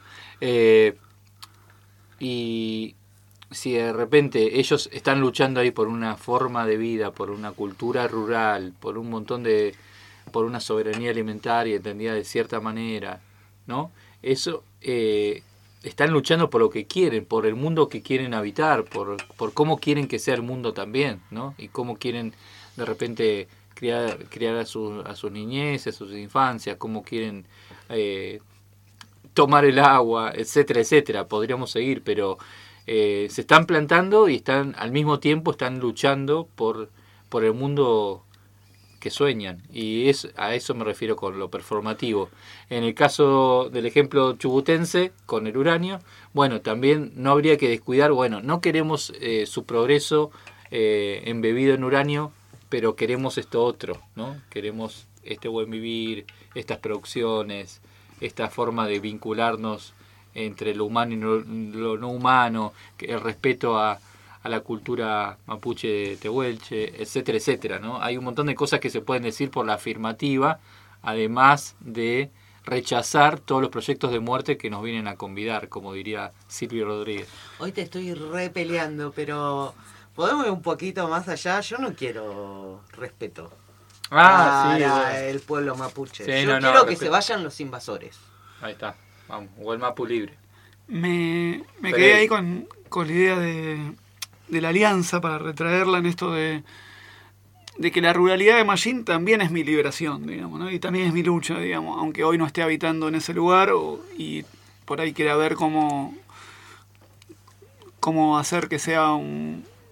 y si de repente ellos están luchando ahí por una forma de vida, por una cultura rural, por un montón por una soberanía alimentaria entendida de cierta manera, ¿no? Eso, están luchando por lo que quieren, por el mundo que quieren habitar, por cómo quieren que sea el mundo también, ¿no? Y cómo quieren de repente criar a sus niñeces, a sus infancias, cómo quieren tomar el agua, etcétera, etcétera. Podríamos seguir, pero se están plantando y al mismo tiempo están luchando por el mundo que sueñan, y a eso me refiero con lo performativo. En el caso del ejemplo chubutense con el uranio, bueno, también no habría que descuidar, bueno, no queremos su progreso embebido en uranio, pero queremos esto otro, ¿no? Queremos este buen vivir, estas producciones, esta forma de vincularnos entre lo humano y lo no humano, el respeto a la cultura mapuche tehuelche, etcétera, etcétera, ¿no? Hay un montón de cosas que se pueden decir por la afirmativa, además de rechazar todos los proyectos de muerte que nos vienen a convidar, como diría Silvio Rodríguez. Hoy te estoy repeleando, pero ¿podemos ir un poquito más allá? Yo no quiero respeto para el pueblo mapuche. Sí, yo quiero que se vayan los invasores. Ahí está, vamos, o el Mapu libre. Me quedé ahí con la idea de la alianza, para retraerla en esto de que la ruralidad de Machín también es mi liberación, digamos, ¿no? Y también es mi lucha, digamos, aunque hoy no esté habitando en ese lugar y por ahí quiera ver cómo hacer que sea un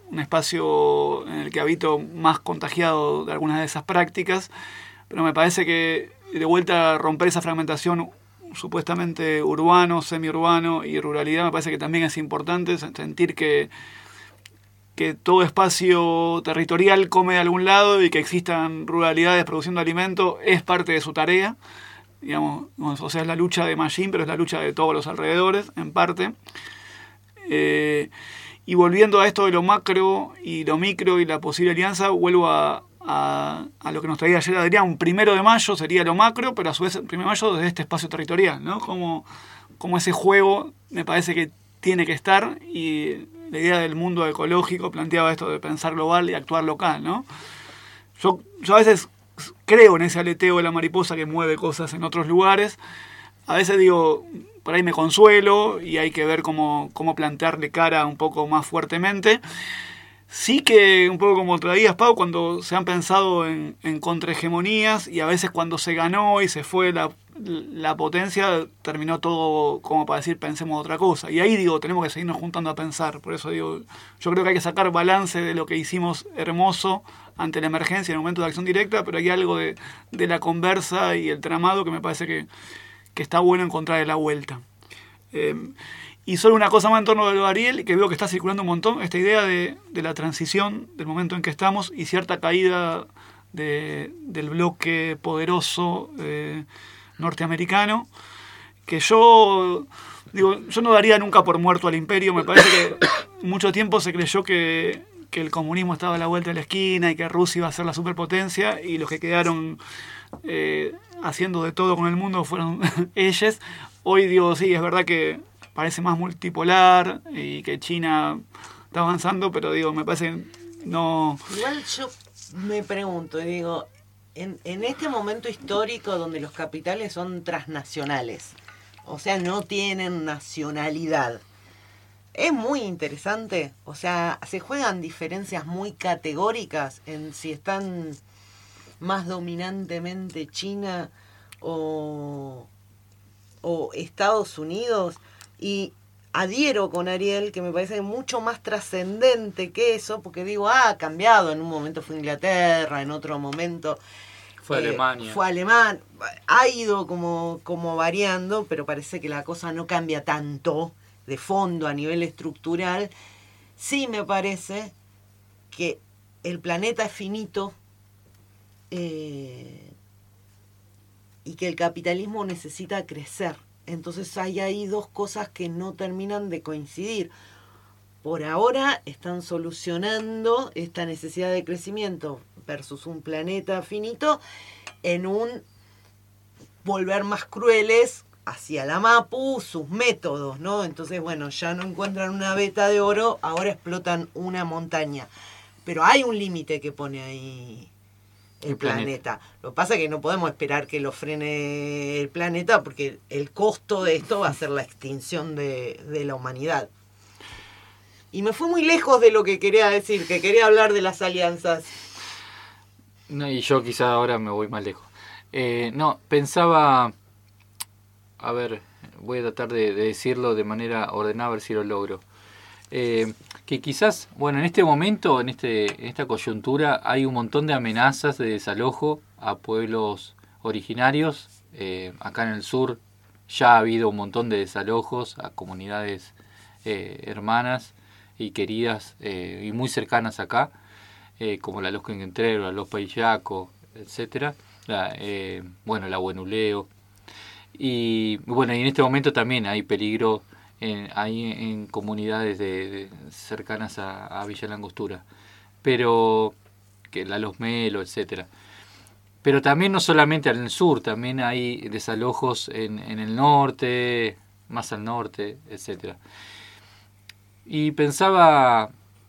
un espacio en el que habito más contagiado de algunas de esas prácticas, pero me parece que de vuelta romper esa fragmentación supuestamente urbano, semiurbano y ruralidad, me parece que también es importante sentir que todo espacio territorial come de algún lado y que existan ruralidades produciendo alimento es parte de su tarea, digamos, o sea, es la lucha de Machín, pero es la lucha de todos los alrededores, en parte. Y volviendo a esto de lo macro y lo micro y la posible alianza, vuelvo a lo que nos traía ayer Adrián. Un 1 de mayo sería lo macro, pero a su vez el 1 de mayo desde este espacio territorial, ¿no? Como ese juego me parece que tiene que estar, y la idea del mundo ecológico planteaba esto de pensar global y actuar local, ¿no? Yo a veces creo en ese aleteo de la mariposa que mueve cosas en otros lugares. A veces digo, por ahí me consuelo y hay que ver cómo plantearle cara un poco más fuertemente. Sí que, un poco como traías, Pau, cuando se han pensado en contrahegemonías, y a veces cuando se ganó y se fue la potencia, terminó todo como para decir pensemos otra cosa. Y ahí digo, tenemos que seguirnos juntando a pensar. Por eso digo, yo creo que hay que sacar balance de lo que hicimos hermoso ante la emergencia en el momento de acción directa, pero hay algo de la conversa y el tramado que me parece que está bueno encontrar la vuelta. Y solo una cosa más en torno de lo de Ariel, que veo que está circulando un montón, esta idea de la transición, del momento en que estamos, y cierta caída del bloque poderoso norteamericano, que yo no daría nunca por muerto al imperio. Me parece que mucho tiempo se creyó que el comunismo estaba a la vuelta de la esquina y que Rusia iba a ser la superpotencia, y los que quedaron haciendo de todo con el mundo fueron ellos. Hoy digo, sí, es verdad que parece más multipolar y que China está avanzando, pero digo, me parece que no... Igual yo me pregunto, y digo, en este momento histórico donde los capitales son transnacionales, o sea, no tienen nacionalidad, es muy interesante, o sea, se juegan diferencias muy categóricas en si están más dominantemente China o Estados Unidos, y adhiero con Ariel, que me parece mucho más trascendente que eso, porque digo, ha cambiado, en un momento fue Inglaterra, en otro momento fue Alemania. Fue alemán, ha ido como variando, pero parece que la cosa no cambia tanto de fondo a nivel estructural. Sí me parece que el planeta es finito, y que el capitalismo necesita crecer. Entonces hay ahí dos cosas que no terminan de coincidir. Por ahora están solucionando esta necesidad de crecimiento versus un planeta finito en un volver más crueles hacia la Mapu sus métodos, ¿no? Entonces, bueno, ya no encuentran una veta de oro, ahora explotan una montaña. Pero hay un límite que pone ahí el planeta. Lo que pasa es que no podemos esperar que lo frene el planeta, porque el costo de esto va a ser la extinción de la humanidad. Y me fui muy lejos de lo que quería decir, que quería hablar de las alianzas. No, y yo quizá ahora me voy más lejos. No, pensaba... A ver, voy a tratar de decirlo de manera ordenada, a ver si lo logro. Que quizás, bueno, en este momento, en esta coyuntura, hay un montón de amenazas de desalojo a pueblos originarios. Acá en el sur ya ha habido un montón de desalojos a comunidades hermanas y queridas y muy cercanas acá, como la Los Quenquentrero, la Los Paillaco, etc. La Buenuleo. Y bueno, y en este momento también hay peligro en comunidades cercanas a Villa Langostura, pero que la Los Melo, etcétera. Pero también no solamente en el sur, también hay desalojos en el norte, más al norte, etcétera. Y pensaba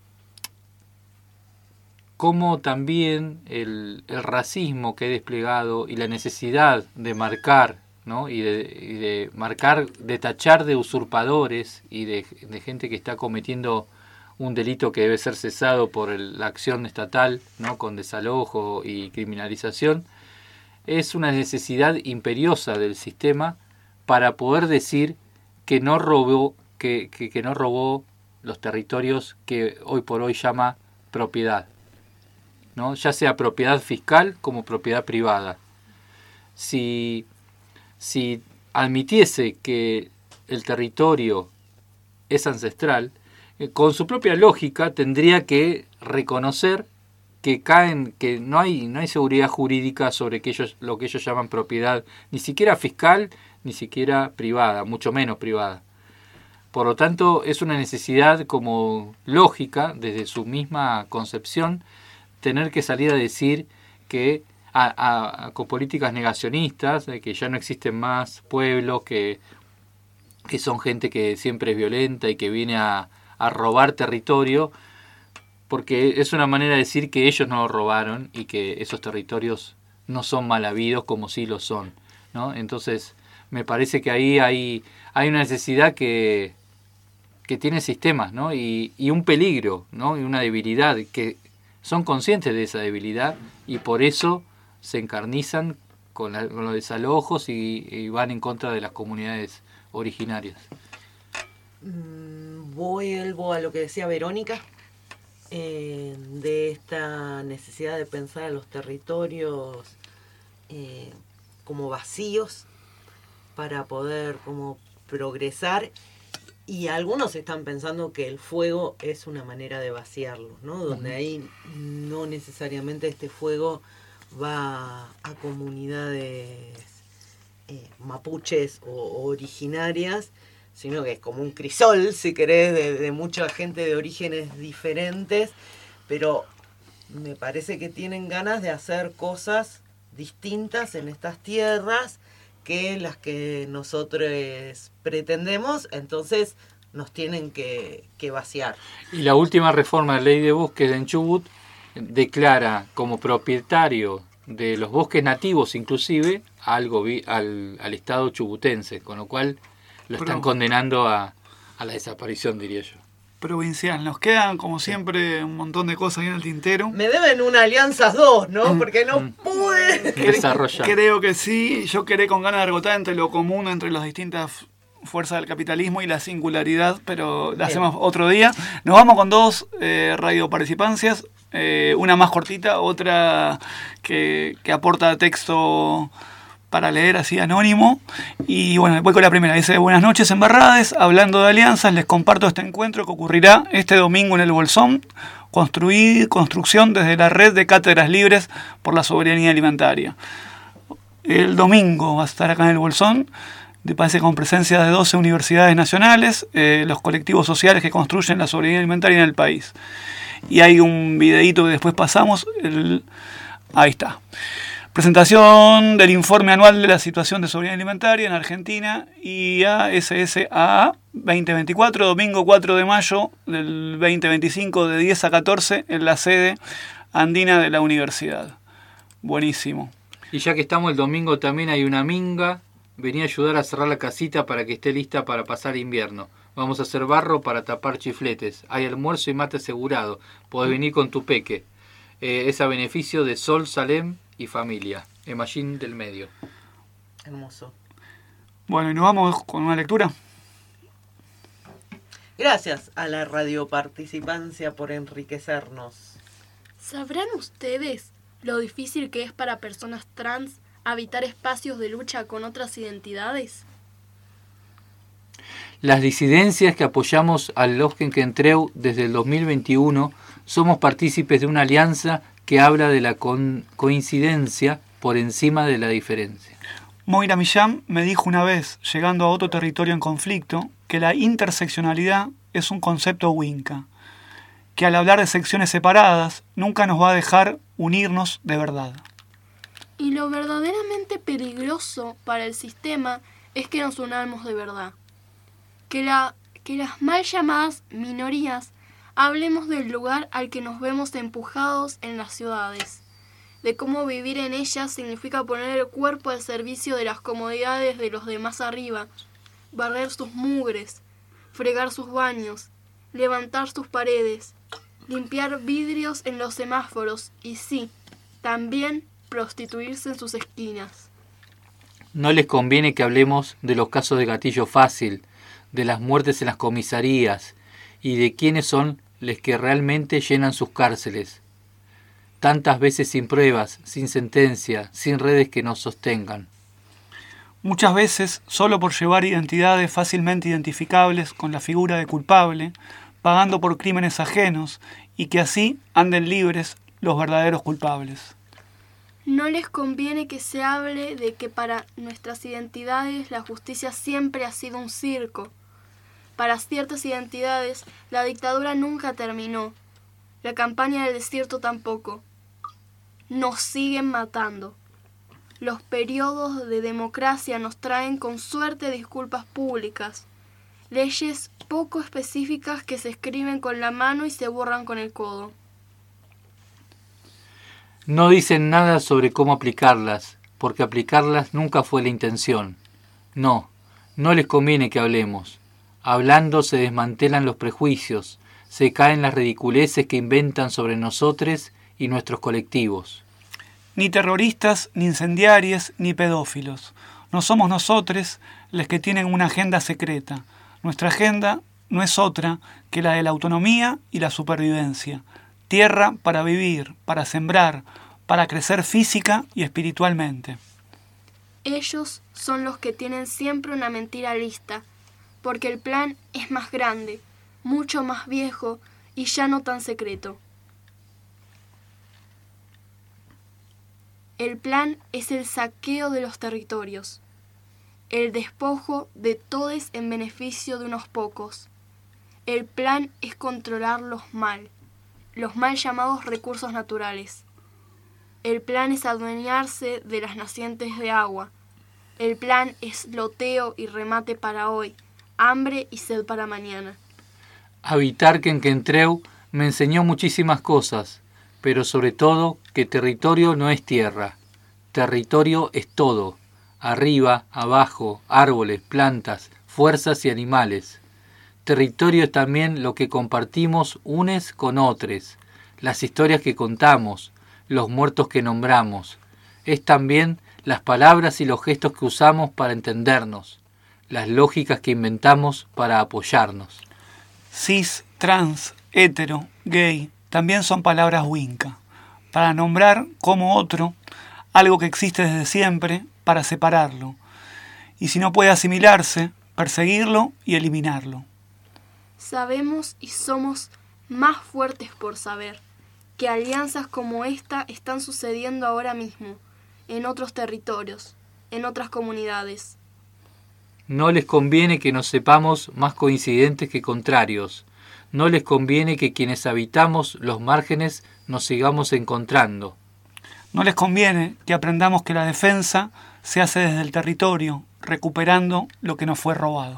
cómo también el racismo que he desplegado y la necesidad de marcar, ¿no? y de marcar, de tachar de usurpadores y de gente que está cometiendo un delito que debe ser cesado por la acción estatal, ¿no? Con desalojo y criminalización, es una necesidad imperiosa del sistema para poder decir que no robó los territorios que hoy por hoy llama propiedad, ¿no? Ya sea propiedad fiscal como propiedad privada. Si admitiese que el territorio es ancestral, con su propia lógica tendría que reconocer que no hay seguridad jurídica sobre lo que ellos llaman propiedad, ni siquiera fiscal, ni siquiera privada, mucho menos privada. Por lo tanto, es una necesidad como lógica, desde su misma concepción, tener que salir a decir que con políticas negacionistas, de que ya no existen más pueblos, que son gente que siempre es violenta y que viene a robar territorio, porque es una manera de decir que ellos no lo robaron y que esos territorios no son mal habidos como sí lo son, ¿no? Entonces, me parece que ahí hay una necesidad que tiene sistemas, ¿no? Y un peligro, ¿no? Y una debilidad, que son conscientes de esa debilidad y por eso se encarnizan con los desalojos y van en contra de las comunidades originarias. Vuelvo a lo que decía Verónica, de esta necesidad de pensar a los territorios como vacíos para poder como progresar, y algunos están pensando que el fuego es una manera de vaciarlo, ¿no? Donde ahí no necesariamente este fuego va a comunidades mapuches o originarias, sino que es como un crisol, si querés, de mucha gente de orígenes diferentes, pero me parece que tienen ganas de hacer cosas distintas en estas tierras que las que nosotros pretendemos, entonces nos tienen que vaciar. Y la última reforma de la ley de bosques en Chubut declara como propietario de los bosques nativos inclusive al Estado chubutense, con lo cual lo están condenando a la desaparición, diría yo. Provincial. Nos quedan, como siempre, un montón de cosas ahí en el tintero. Me deben una Alianzas 2, ¿no? Porque no pude desarrollar. Creo que sí. Yo quedé con ganas de rebotar entre lo común, entre las distintas fuerzas del capitalismo y la singularidad, pero la hacemos otro día. Nos vamos con dos radioparticipancias. Una más cortita, otra que aporta texto para leer así anónimo. Y bueno, voy con la primera. Dice: buenas noches, Embarrades. Hablando de alianzas, les comparto este encuentro que ocurrirá este domingo en el Bolsón. Construcción desde la red de cátedras libres por la soberanía alimentaria. El domingo va a estar acá en el Bolsón, parece con presencia de 12 universidades nacionales, los colectivos sociales que construyen la soberanía alimentaria en el país. Y hay un videíto que después pasamos. Ahí está. Presentación del informe anual de la situación de soberanía alimentaria en Argentina, IASSAA 2024, domingo 4 de mayo del 2025, de 10 a 14, en la sede andina de la universidad. Buenísimo. Y ya que estamos el domingo, también hay una minga. Venía a ayudar a cerrar la casita para que esté lista para pasar invierno. Vamos a hacer barro para tapar chifletes. Hay almuerzo y mate asegurado. Podés venir con tu peque. Es a beneficio de Sol, Salem y familia. Emallín del Medio. Hermoso. Bueno, y nos vamos con una lectura. Gracias a la radioparticipancia por enriquecernos. ¿Sabrán ustedes lo difícil que es para personas trans habitar espacios de lucha con otras identidades? Las disidencias que apoyamos al Loskenkentreu desde el 2021 somos partícipes de una alianza que habla de la coincidencia por encima de la diferencia. Moira Millán me dijo una vez, llegando a otro territorio en conflicto, que la interseccionalidad es un concepto winca, que al hablar de secciones separadas nunca nos va a dejar unirnos de verdad. Y lo verdaderamente peligroso para el sistema es que nos unamos de verdad. Que las mal llamadas minorías hablemos del lugar al que nos vemos empujados en las ciudades, de cómo vivir en ellas significa poner el cuerpo al servicio de las comodidades de los demás arriba, barrer sus mugres, fregar sus baños, levantar sus paredes, limpiar vidrios en los semáforos y sí, también prostituirse en sus esquinas. No les conviene que hablemos de los casos de gatillo fácil, de las muertes en las comisarías y de quiénes son los que realmente llenan sus cárceles, tantas veces sin pruebas, sin sentencia, sin redes que nos sostengan. Muchas veces solo por llevar identidades fácilmente identificables con la figura de culpable, pagando por crímenes ajenos, y que así anden libres los verdaderos culpables. No les conviene que se hable de que para nuestras identidades la justicia siempre ha sido un circo. Para ciertas identidades la dictadura nunca terminó, la campaña del desierto tampoco. Nos siguen matando. Los periodos de democracia nos traen con suerte disculpas públicas, leyes poco específicas que se escriben con la mano y se borran con el codo. No dicen nada sobre cómo aplicarlas, porque aplicarlas nunca fue la intención. No les conviene que hablemos. Hablando se desmantelan los prejuicios, se caen las ridiculeces que inventan sobre nosotros y nuestros colectivos. Ni terroristas, ni incendiarios, ni pedófilos. No somos nosotros los que tienen una agenda secreta. Nuestra agenda no es otra que la de la autonomía y la supervivencia. Tierra para vivir, para sembrar, para crecer física y espiritualmente. Ellos son los que tienen siempre una mentira lista, porque el plan es más grande, mucho más viejo y ya no tan secreto. El plan es el saqueo de los territorios, el despojo de todos en beneficio de unos pocos. El plan es controlar los mal llamados recursos naturales. El plan es adueñarse de las nacientes de agua. El plan es loteo y remate para hoy, hambre y sed para mañana. Habitar Quenquentreu me enseñó muchísimas cosas, pero sobre todo que territorio no es tierra. Territorio es todo, arriba, abajo, árboles, plantas, fuerzas y animales. Territorio es también lo que compartimos unes con otros, las historias que contamos, los muertos que nombramos. Es también las palabras y los gestos que usamos para entendernos, las lógicas que inventamos para apoyarnos. Cis, trans, hetero, gay, también son palabras winca, para nombrar como otro algo que existe desde siempre, para separarlo, y si no puede asimilarse, perseguirlo y eliminarlo. Sabemos y somos más fuertes por saber que alianzas como esta están sucediendo ahora mismo, en otros territorios, en otras comunidades. No les conviene que nos sepamos más coincidentes que contrarios. No les conviene que quienes habitamos los márgenes nos sigamos encontrando. No les conviene que aprendamos que la defensa se hace desde el territorio, recuperando lo que nos fue robado.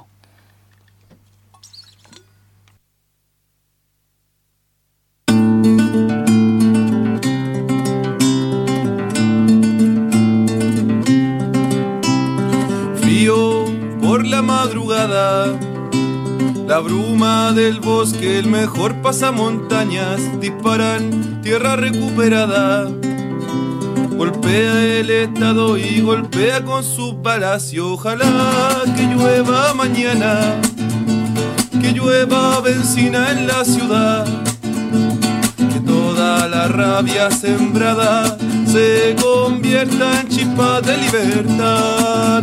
Frío por la madrugada, la bruma del bosque, el mejor pasamontañas, disparan tierra recuperada. Golpea el Estado y golpea con su palacio. Ojalá que llueva mañana, que llueva benzina en la ciudad, que toda la rabia sembrada se convierta en chispa de libertad.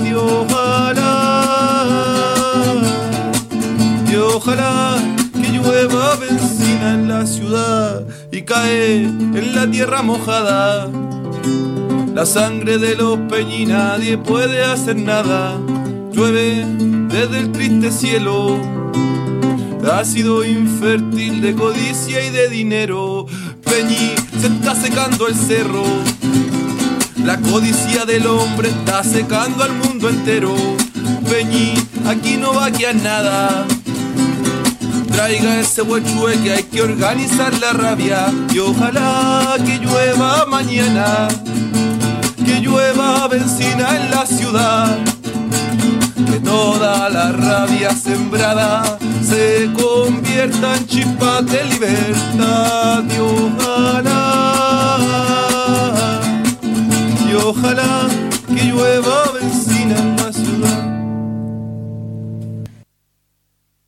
Y ojalá que llueva benzina en la ciudad y cae en la tierra mojada. La sangre de los peñi, nadie puede hacer nada. Llueve desde el triste cielo, ácido infértil de codicia y de dinero. Peñi, se está secando el cerro, la codicia del hombre está secando al mundo entero. Peñi, aquí no va a quedar nada. Traiga ese huechue que hay que organizar la rabia. Y ojalá que llueva mañana, que llueva benzina en la ciudad, que toda la rabia sembrada se convierta en chispas de libertad. Y ojalá que llueva benzina